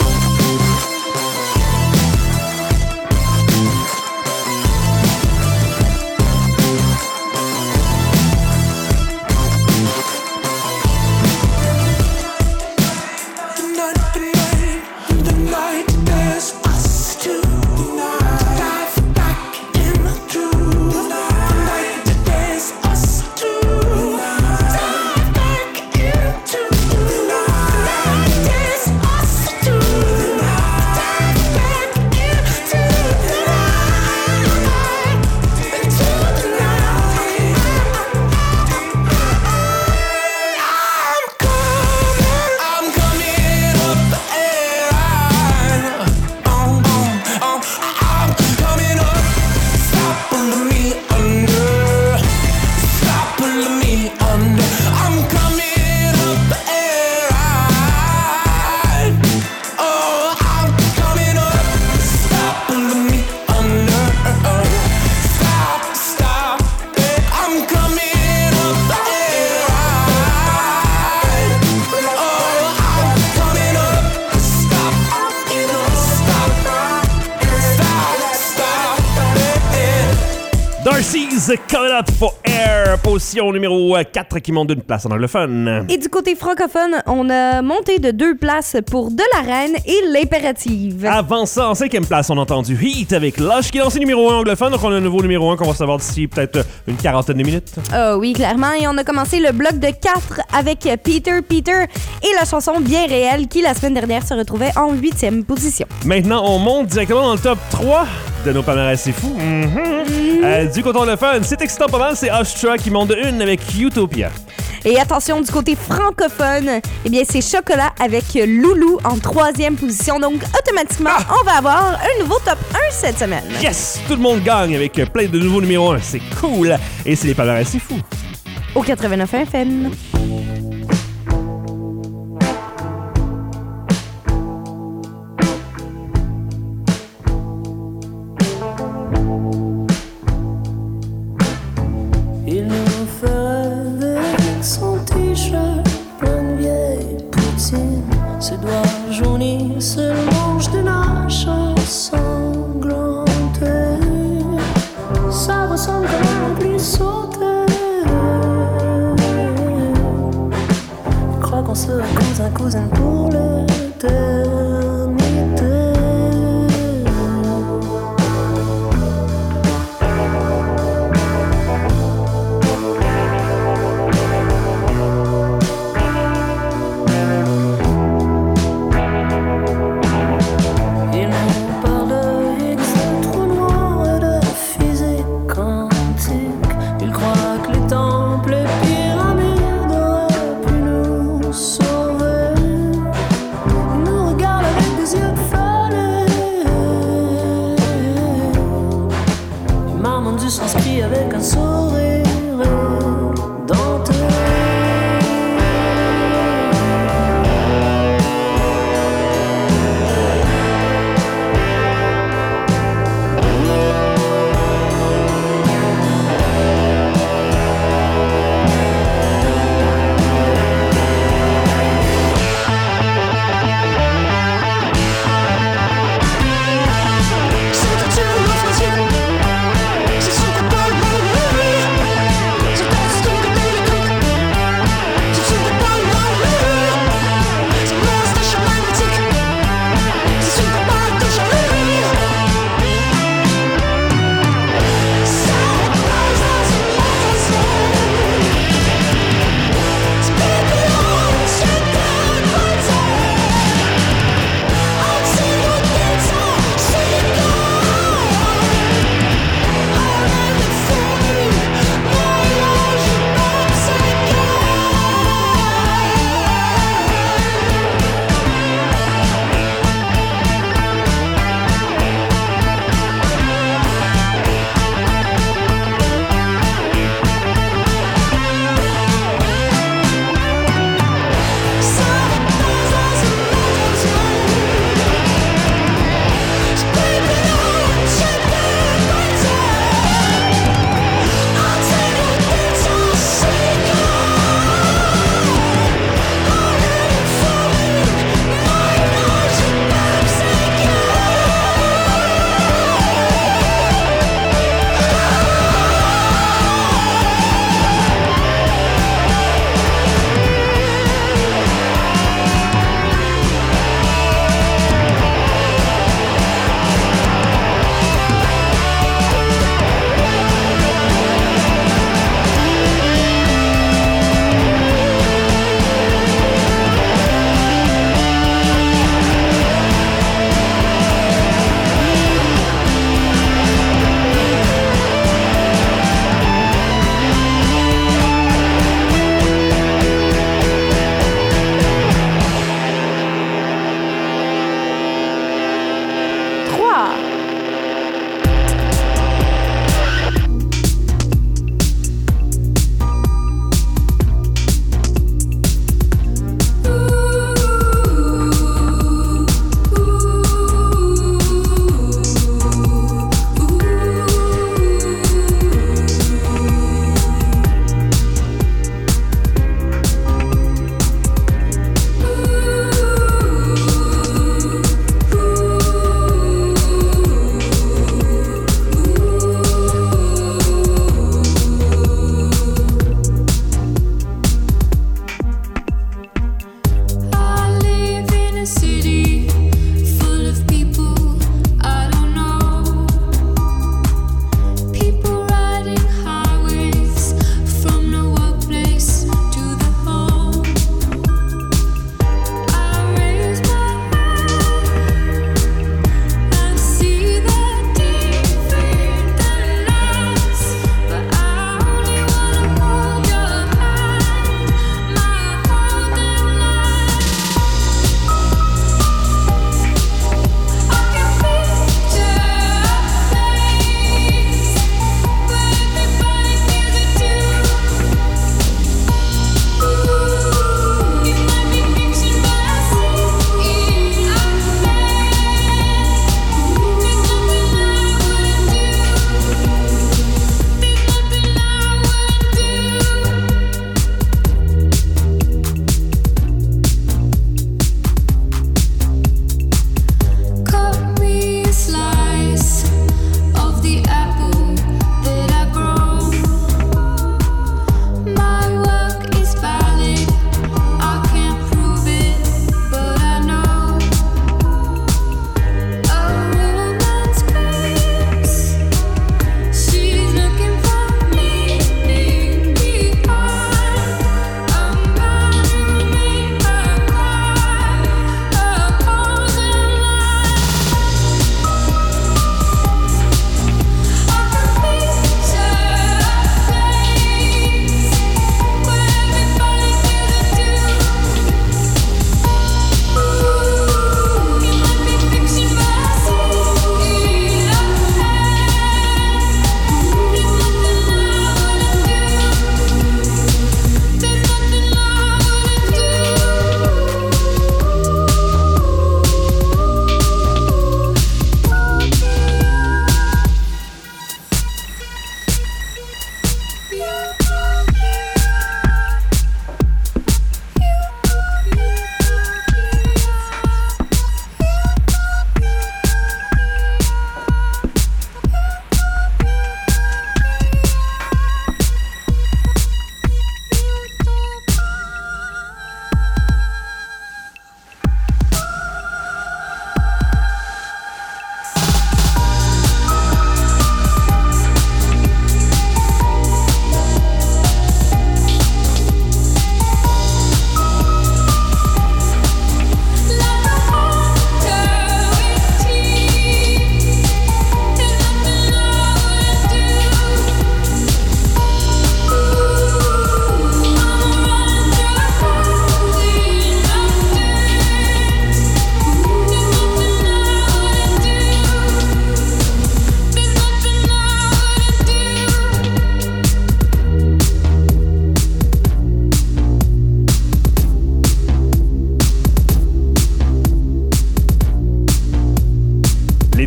The night, the night, the night, there's us two. Dive back into the night, there's us two. Dive back into the night, there's us two. Dive back into the night, into the night. I'm coming, I'm coming up the air. Oh, oh, oh, I'm coming up. Stop pulling me under. Stop pulling me under. I'm coming up the air. Oh, I'm coming up. Stop pulling me under. Stop, stop it. I'm coming up the air. Oh, I'm coming up. Stop, you know, stop, stop, stop it. Darcy's Coming Up for Air, position numéro quatre qui monte d'une place en anglophone. Et du côté francophone, on a monté de deux places pour De la Reine et L'Impérative. Avant ça, en cinquième place, on a entendu Heat avec Lush qui est lancé numéro un anglophone. Donc on a un nouveau numéro un qu'on va savoir d'ici peut-être une quarantaine de minutes. Ah oui, clairement. Et on a commencé le bloc de quatre avec Peter Peter et la chanson Bien réelle qui, la semaine dernière, se retrouvait en huitième position. Maintenant, on monte directement dans le top trois de nos palmarès, c'est fou. Mm-hmm. Euh, du côté le fun, c'est excitant pas mal, c'est Ustra qui monte de une avec Utopia. Et attention, du côté francophone, eh bien, c'est Chocolat avec Loulou en troisième position. Donc, automatiquement, ah! on va avoir un nouveau top un cette semaine. Yes! Tout le monde gagne avec plein de nouveaux numéros un. C'est cool! Et c'est les palmarès, c'est fou. Au quatre-vingt-neuf F M. Il nous ferait avec son t-shirt plein de vieilles poutines. Ses doigts jaunis se mangent de nage sanglante. Ça ressemble à un plus sauté. Je crois qu'on sera cousin cousin pour l'éternité. Pyramides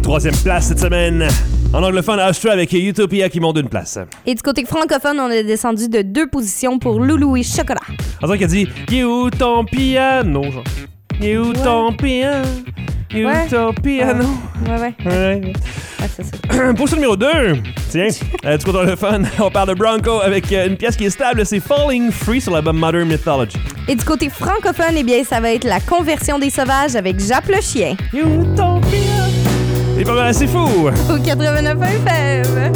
troisième place cette semaine. En anglophone, Astra avec Utopia qui monte d'une place. Et du côté francophone, on est descendu de deux positions pour Loulou et Chocolat. En tant qu'il a dit « Il est où ton piano? » genre. « Il est où ton piano? Il est où ton piano? » Ouais, ouais. Ouais. Ouais, c'est ça. Position numéro deux. Tiens, euh, du côté anglophone, on parle de Bronco avec euh, une pièce qui est stable, c'est Falling Free sur l'album Modern Mythology. Et du côté francophone, eh bien, ça va être la conversion des sauvages avec Jappe le chien. Il est où ton piano? C'est pas mal assez fou. Au quatre-vingt-neuf F M.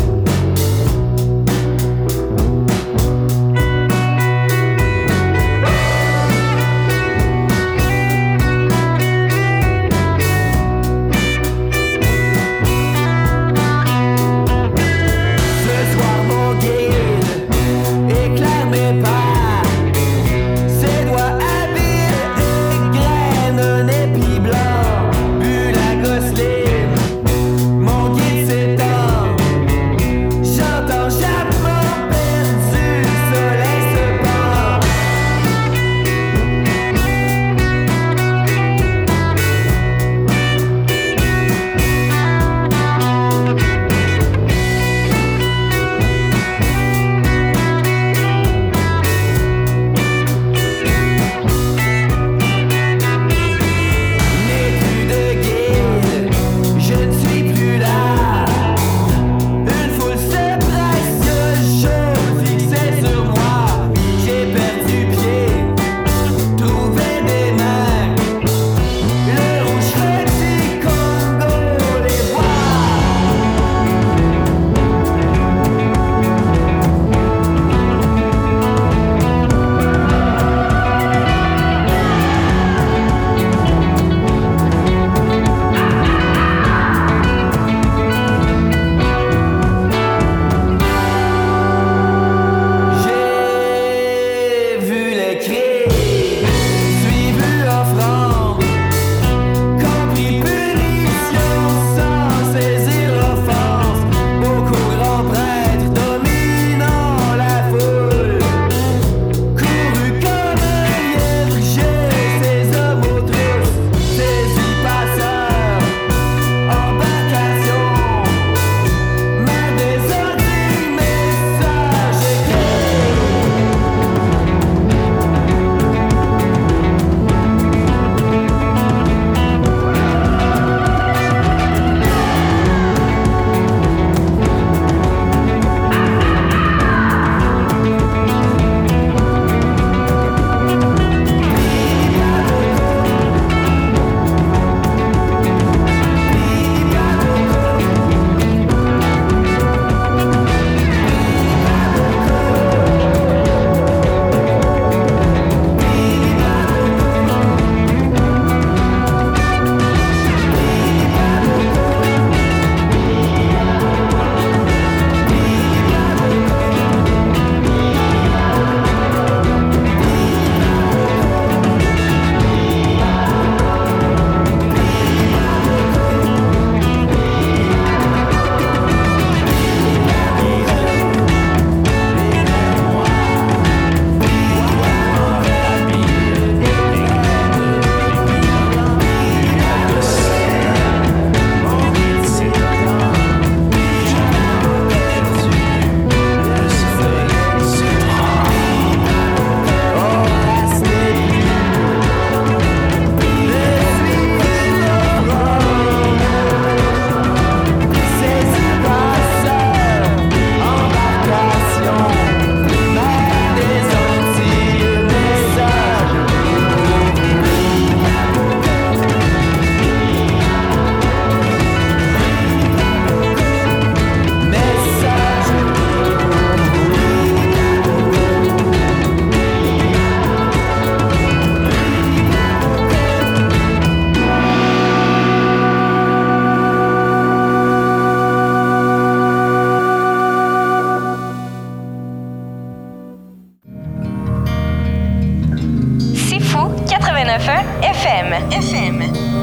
F M. F M.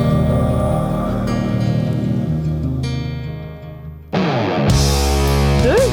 Deux.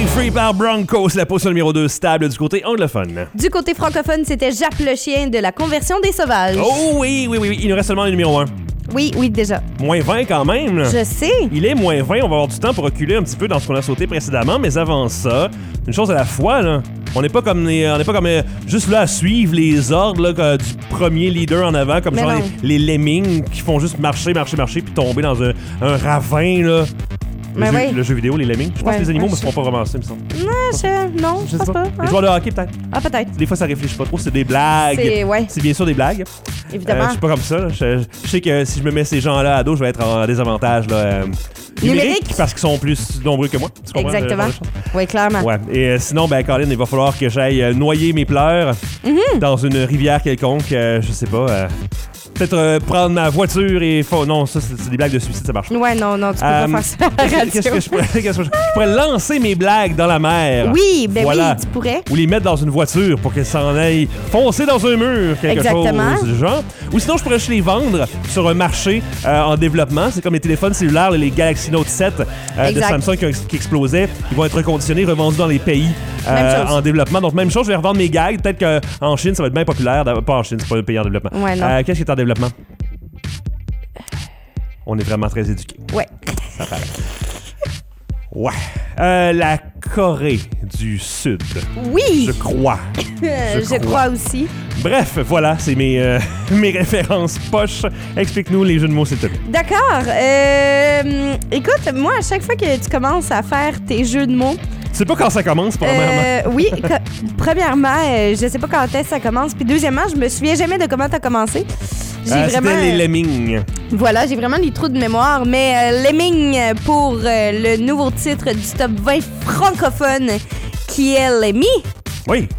Free par Broncos, la position numéro deux stable du côté anglophone. Du côté francophone, c'était Jappe le chien de la conversion des sauvages. Oh oui, oui, oui, oui. Il nous reste seulement le numéro un. Oui, oui, déjà. Moins vingt quand même. Là. Je sais. Il est moins vingt, on va avoir du temps pour reculer un petit peu dans ce qu'on a sauté précédemment, mais avant ça, une chose à la fois, là. On n'est pas comme, les, on n'est pas comme euh, juste là à suivre les ordres là, du premier leader en avant, comme genre les, les lemmings qui font juste marcher, marcher, marcher, puis tomber dans un, un ravin, là. Le, jeu, ouais. le jeu vidéo, les lemmings. Je pense ouais, que les animaux ouais, ne se font pas romancer, il me semble. Non, je, non, je, je pense pas. pas. Les hein? joueurs de hockey, peut-être. Ah, peut-être. Des fois, ça réfléchit pas trop. C'est des blagues. C'est, ouais. c'est bien sûr des blagues. Évidemment. Euh, je suis pas comme ça. Je, je sais que si je me mets ces gens-là à dos, je vais être en désavantage là, euh, numérique, numérique parce qu'ils sont plus nombreux que moi. Exactement. Oui, clairement. Ouais. Et euh, sinon, ben, Colin, il va falloir que j'aille euh, noyer mes pleurs mm-hmm. dans une rivière quelconque. Euh, je sais pas. Euh, Peut-être euh, prendre ma voiture et... Faut... Non, ça, c'est, c'est des blagues de suicide, ça marche. Ouais, non, non, tu peux euh, pas faire ça à la radio. Qu'est-ce que je pourrais... Qu'est-ce que je... je pourrais lancer mes blagues dans la mer. Oui, ben voilà. oui, tu pourrais. Ou les mettre dans une voiture pour qu'elles s'en aillent foncer dans un mur, quelque Exactement. chose du genre. Ou sinon, je pourrais juste les vendre sur un marché euh, en développement. C'est comme les téléphones cellulaires, les Galaxy Note sept euh, de Samsung qui, qui explosaient. Ils vont être reconditionnés, revendus dans les pays euh, en développement. Donc, même chose, je vais revendre mes gags. Peut-être qu'en Chine, ça va être bien populaire. Pas en Chine, c'est pas un pays en développement. Ouais, non. Euh, qu'est-ce qui est en développement? On est vraiment très éduqués. Ouais. Ça paraît. Ouais. Euh, la Corée du Sud. Oui. Je crois. Je, Je crois. crois aussi. Bref, voilà, c'est mes, euh, mes références poches. Explique-nous les jeux de mots, s'il te plaît. D'accord. Euh, écoute, moi, à chaque fois que tu commences à faire tes jeux de mots... Tu sais pas quand ça commence, premièrement? Euh, oui, co- premièrement, euh, je sais pas quand est-ce que ça commence. Puis deuxièmement, je me souviens jamais de comment t'as commencé. J'ai euh, vraiment, c'était les Lemmings. Voilà, j'ai vraiment des trous de mémoire. Mais euh, Lemmings pour euh, le nouveau titre du top vingt francophone qui est Lemmy. Oui.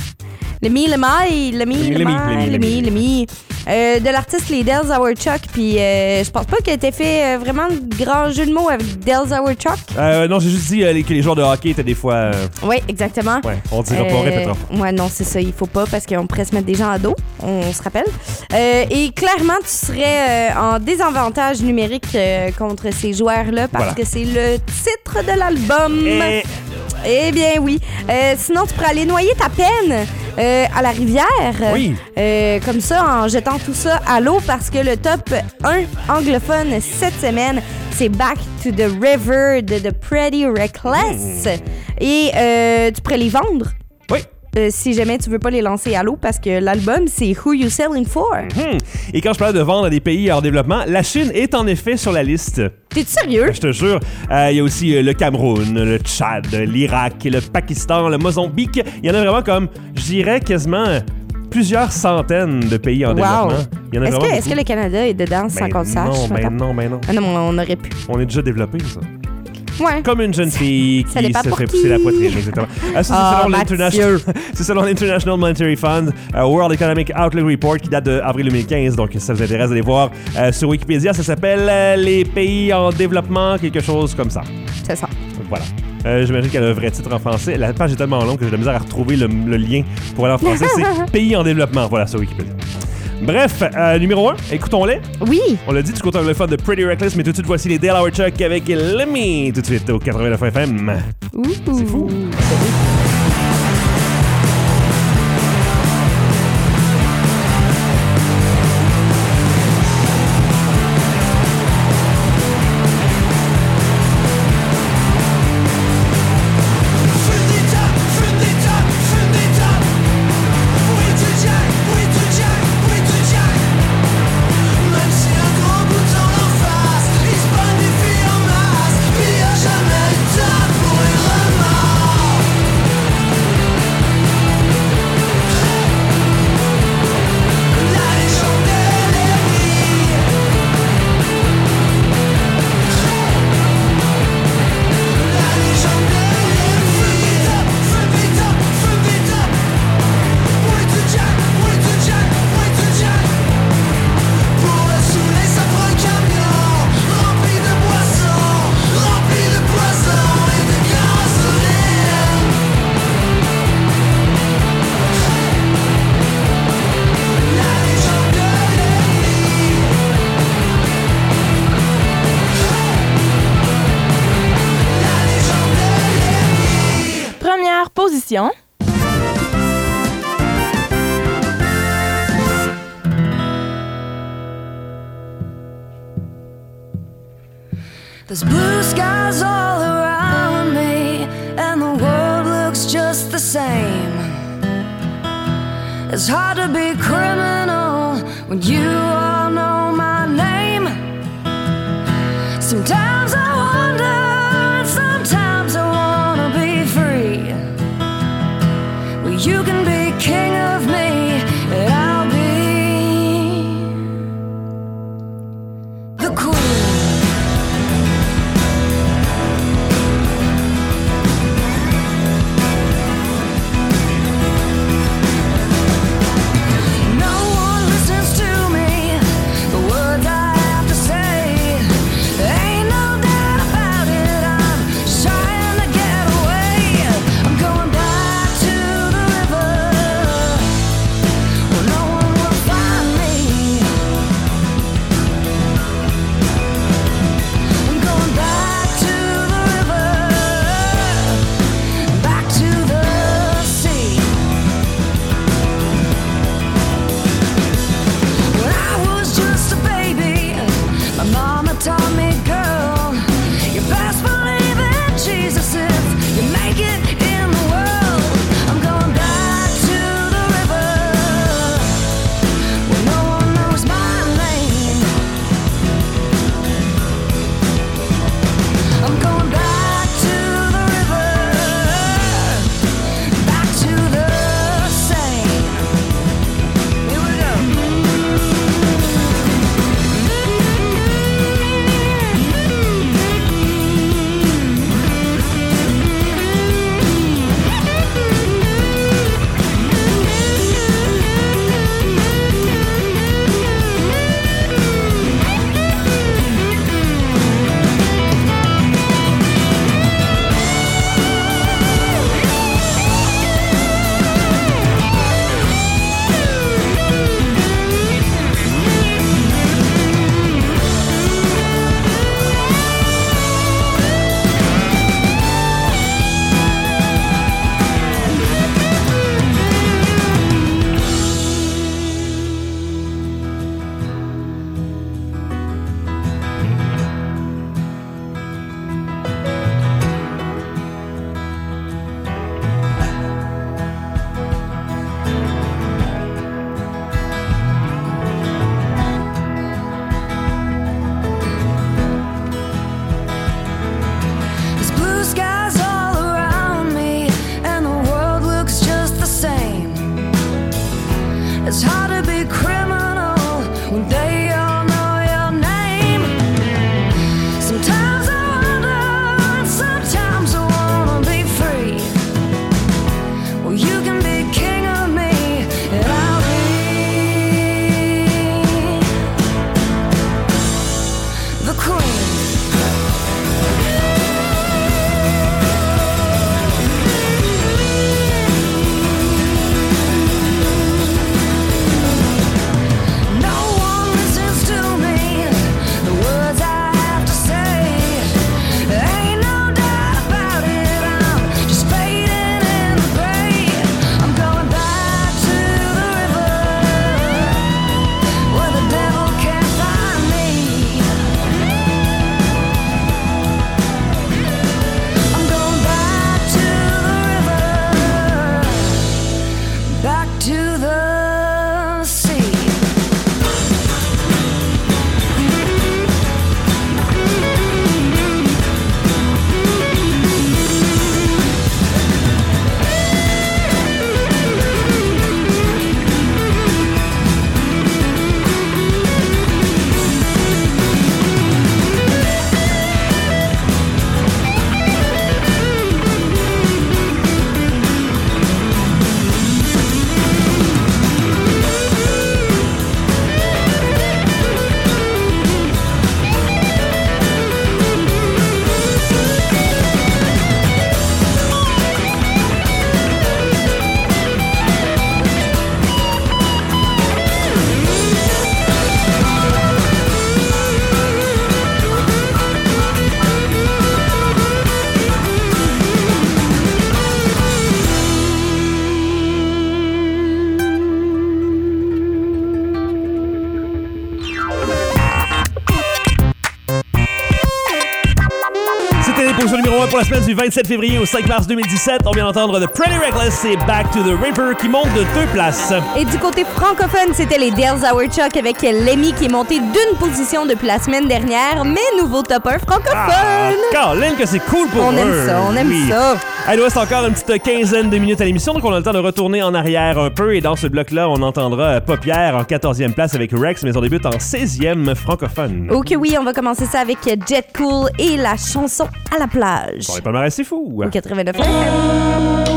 Lemmy, Lemmy, Lemmy, Lemmy, Lemmy, Lemmy. Euh, de l'artiste les Del Chuck, puis euh, je pense pas qu'il ait été fait euh, vraiment de grands jeux de mots avec Del Chuck. Euh, non, j'ai juste dit euh, que les joueurs de hockey étaient des fois... Euh... Oui, exactement. Ouais, on dira euh, pas, on répétera. Ouais, non, c'est ça, il faut pas parce qu'on pourrait se mettre des gens à dos, on se rappelle. Euh, et clairement, tu serais euh, en désavantage numérique euh, contre ces joueurs-là parce voilà. que c'est le titre de l'album. Et... Eh bien oui. Euh, sinon, tu pourrais aller noyer ta peine euh, à la rivière. Oui. Euh, comme ça, en jetant tout ça à l'eau, parce que le top un anglophone cette semaine, c'est Back to the River de The Pretty Reckless. Mmh. Et euh, tu pourrais les vendre. Oui. Euh, si jamais tu veux pas les lancer à l'eau, parce que l'album, c'est Who You Selling For. Mmh. Et quand je parlais de vendre à des pays en développement, la Chine est en effet sur la liste. T'es sérieux? Je te jure. Il euh, y a aussi euh, le Cameroun, le Tchad, l'Irak, le Pakistan, le Mozambique. Il y en a vraiment comme, je dirais, quasiment plusieurs centaines de pays en wow. développement. Il y en a est-ce, vraiment que, est-ce que le Canada est dedans sans qu'on le sache? Non, ben non, ben non. Ah non, on aurait pu. On est déjà développé, ça. Ouais. Comme une jeune fille ça qui se fait pousser la poitrine, exactement. Euh, ça, c'est, oh, selon l'international... c'est selon l'International Monetary Fund, uh, World Economic Outlook Report, qui date d'avril deux mille quinze. Donc, si ça vous intéresse d'aller voir euh, sur Wikipédia, ça s'appelle euh, Les pays en développement, quelque chose comme ça. C'est ça. Donc, voilà. Euh, j'imagine qu'elle a un vrai titre en français. La page est tellement longue que j'ai de la misère à retrouver le, le lien pour aller en français. C'est Pays en développement, voilà, sur Wikipédia. Bref, euh, numéro un, écoutons-les. Oui. On l'a dit, du côté anglophone de Pretty Reckless, mais tout de suite, voici les Del Chuck avec Lemmy, tout de suite au quatre-vingt-neuf F M. Ouh. C'est fou. Jamais tard pour y remarquer. l'émission. There's blue skies all around me, and the world looks just the same. It's hard to be criminal when you all know my name. Sometimes I wonder, and sometimes I wanna be free. Well, you can be king of me, and I'll be the queen. No un pour la semaine du vingt-sept février au cinq mars deux mille dix-sept. On vient d'entendre The Pretty Reckless et Back to the River qui monte de deux places. Et du côté francophone, c'était les Dales Hourchuck avec Lemmy qui est monté d'une position depuis la semaine dernière, mais nouveau topper francophone. Ah, Caroline, que c'est cool pour on eux. On aime ça, on aime oui. ça. Il nous reste encore une petite quinzaine de minutes à l'émission, donc on a le temps de retourner en arrière un peu. Et dans ce bloc-là, on entendra Paupière en quatorzième place avec Rex, mais on débute en seizième francophone. Ok, oui, on va commencer ça avec Jet Cool et la chanson À la plage. Bon, les palmarès, c'est fou. Au quatre-vingt-neuf F M.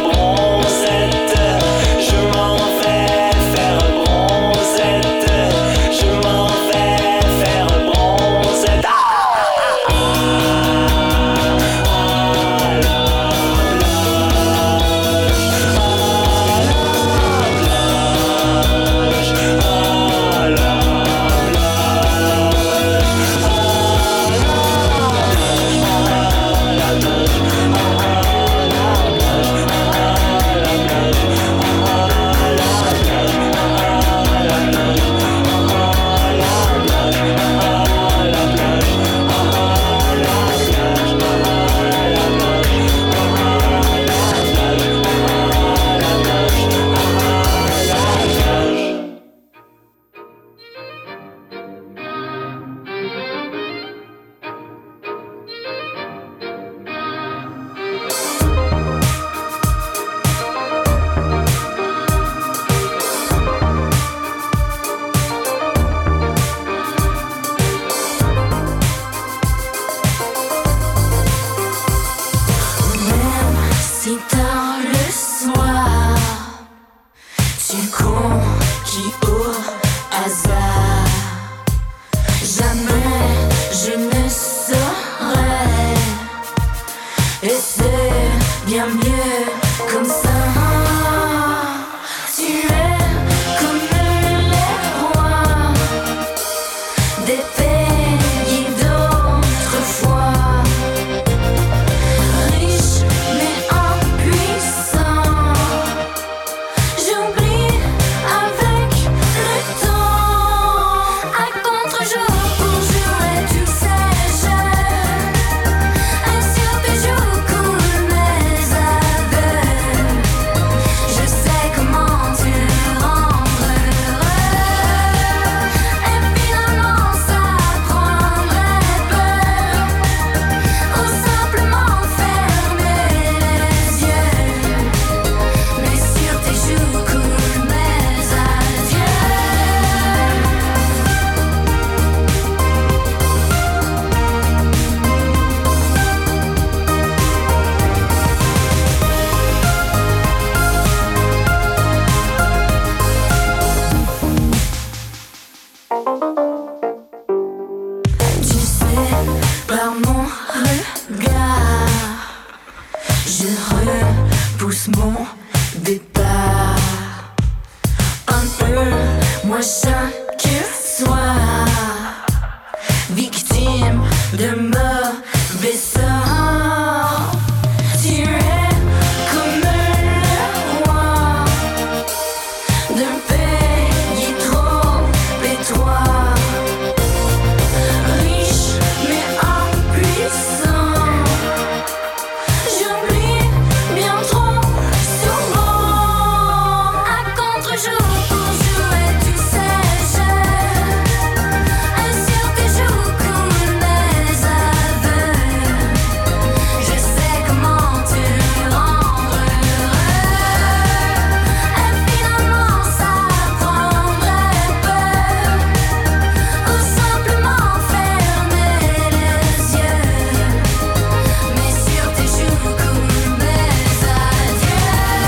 Bronzette, Chaque soir, victime de mauvais sorts, tu es comme le roi d'un pays trop pétois, riche mais impuissant. J'oublie bien trop souvent. À contre-jour pour jouer, tu sais, je sur tes joues coulent mes aveux. Je sais comment te rendre heureux. Et finalement ça prendrait peur, ou simplement fermer les yeux. Mais sur tes joues coulent mes adieux.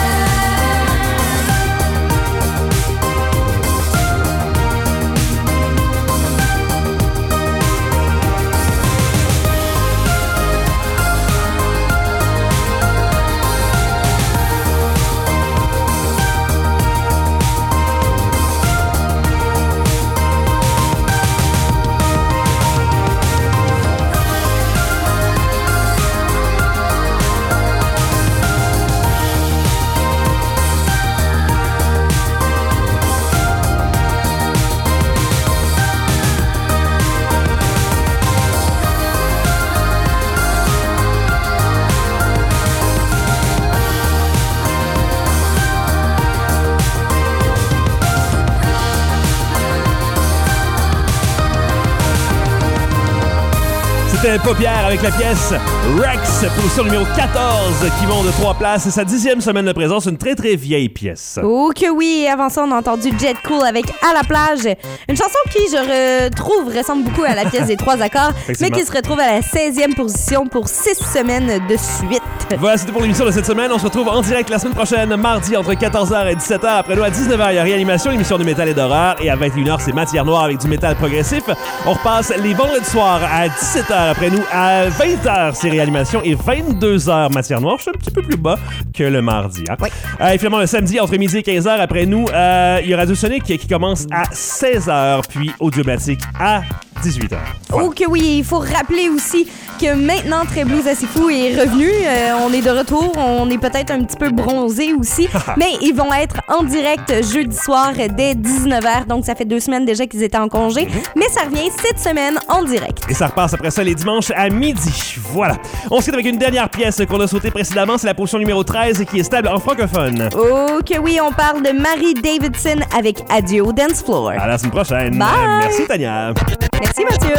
C'était Paupière avec la pièce Rex, position numéro quatorze, qui monte de trois places. C'est sa dixième semaine de présence, une très très vieille pièce. Oh que oui! Avant ça, on a entendu Jet Cool avec À la plage. Une chanson qui, je retrouve, ressemble beaucoup à la pièce des trois accords, mais qui se retrouve à la seizième position pour six semaines de suite. Voilà, c'était pour l'émission de cette semaine. On se retrouve en direct la semaine prochaine, mardi, entre quatorze heures et dix-sept heures. Après nous, à dix-neuf heures, il y a Réanimation, l'émission de métal et d'horreur. Et à vingt et une heures, c'est Matière Noire avec du métal progressif. On repasse les vendredis soirs à dix-sept heures. Après nous, à vingt heures, c'est Réanimation. Et vingt-deux heures, Matière Noire. Je suis un petit peu plus bas que le mardi. Hein? Oui. Euh, et finalement, le samedi, entre midi et quinze heures. Après nous, euh, il y a Radio Sonic qui, qui commence à seize heures. Puis Audiomatique à dix-huit heures. Voilà. Oh que oui! Il faut rappeler aussi que maintenant, Très Blues assez fou est revenu. Euh, on est de retour. On est peut-être un petit peu bronzé aussi. Mais ils vont être en direct jeudi soir dès dix-neuf heures. Donc, ça fait deux semaines déjà qu'ils étaient en congé. Mm-hmm. Mais ça revient cette semaine en direct. Et ça repasse après ça les dimanches à midi. Voilà. On se quitte avec une dernière pièce qu'on a sautée précédemment. C'est la position numéro treize qui est stable en francophone. Oh que oui! On parle de Marie Davidson avec Adieu au Dance Floor. À la semaine prochaine. Bye! Merci, Tania. Merci, Mathieu.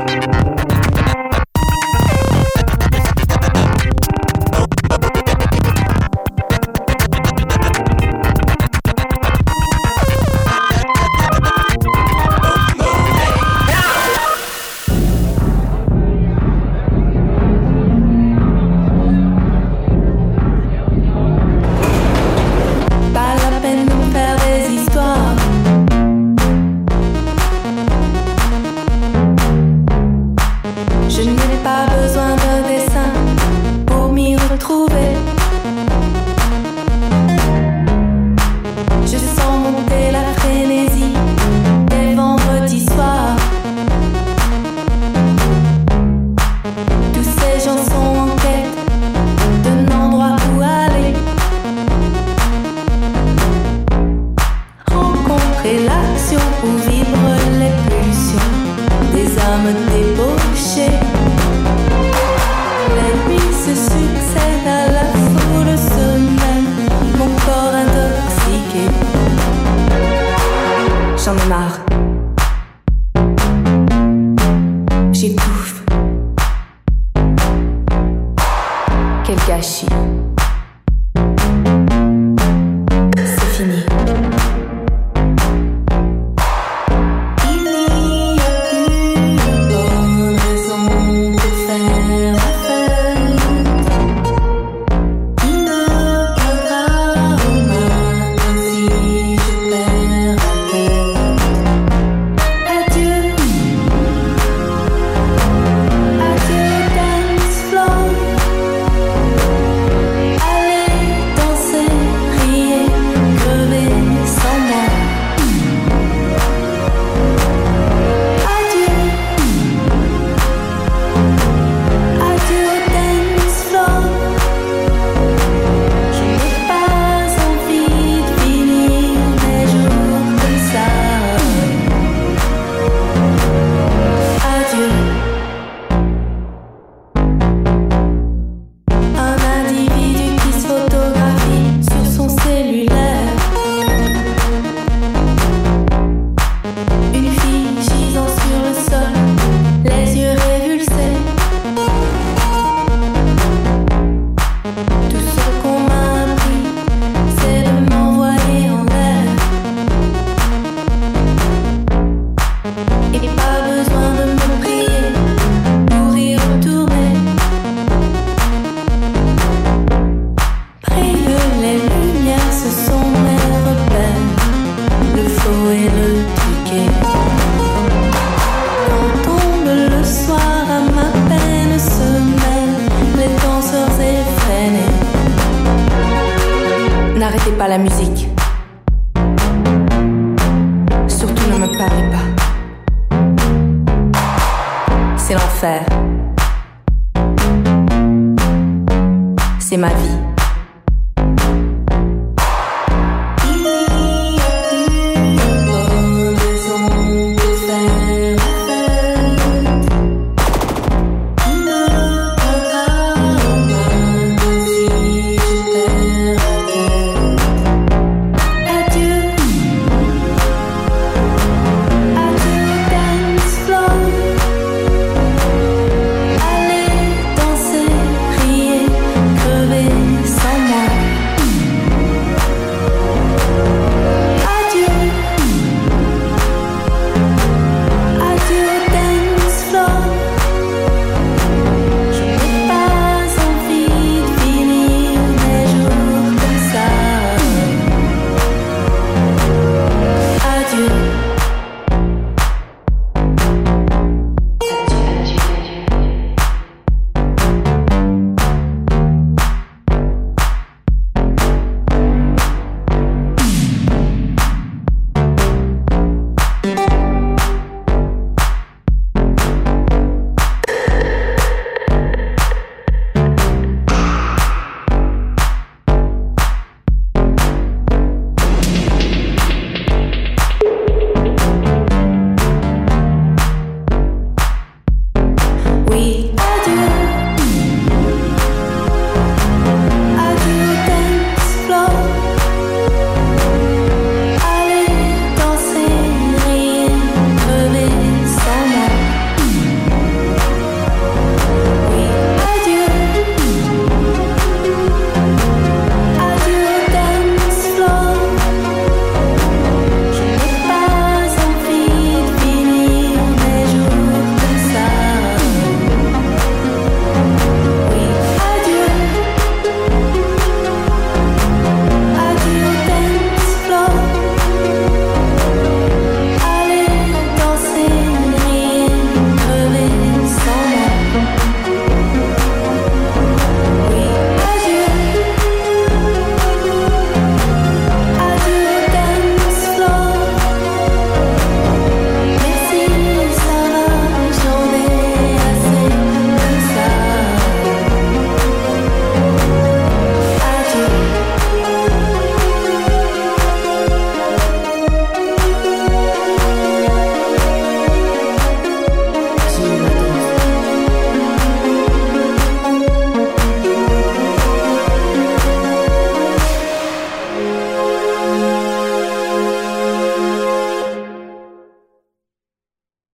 Pas la peine de me faire des histoires. Je n'ai pas besoin d'un dessin pour m'y retrouver. Je sens monter la frénésie des vendredis soirs. Tous ces gens sont en quête d'un endroit où aller. Rencontrer l'action où vibrent les pulsions des âmes débauchées. Les nuits se succèdent à la foule semaine, mon corps intoxiqué. J'en ai marre. J'étouffe. Quel gâchis. C'est fini. Il n'y a plus de bonne raison pour faire la fête. Il me prendra aux mains comme si je perds la tête. Adieu. Adieu dance floor. filles gisant sur le sol, les yeux révulsés. Tout ce qu'on m'a appris, c'est de m'envoyer en l'air. Et pas besoin de me prier pour y retourner. Brille les lumières, ce sont mes repères, le faux et le truqué. Quand tombe le soir, à ma peine se mêlent les danseurs effrénés. N'arrêtez pas la musique. Surtout ne me parlez pas. C'est l'enfer. C'est ma vie.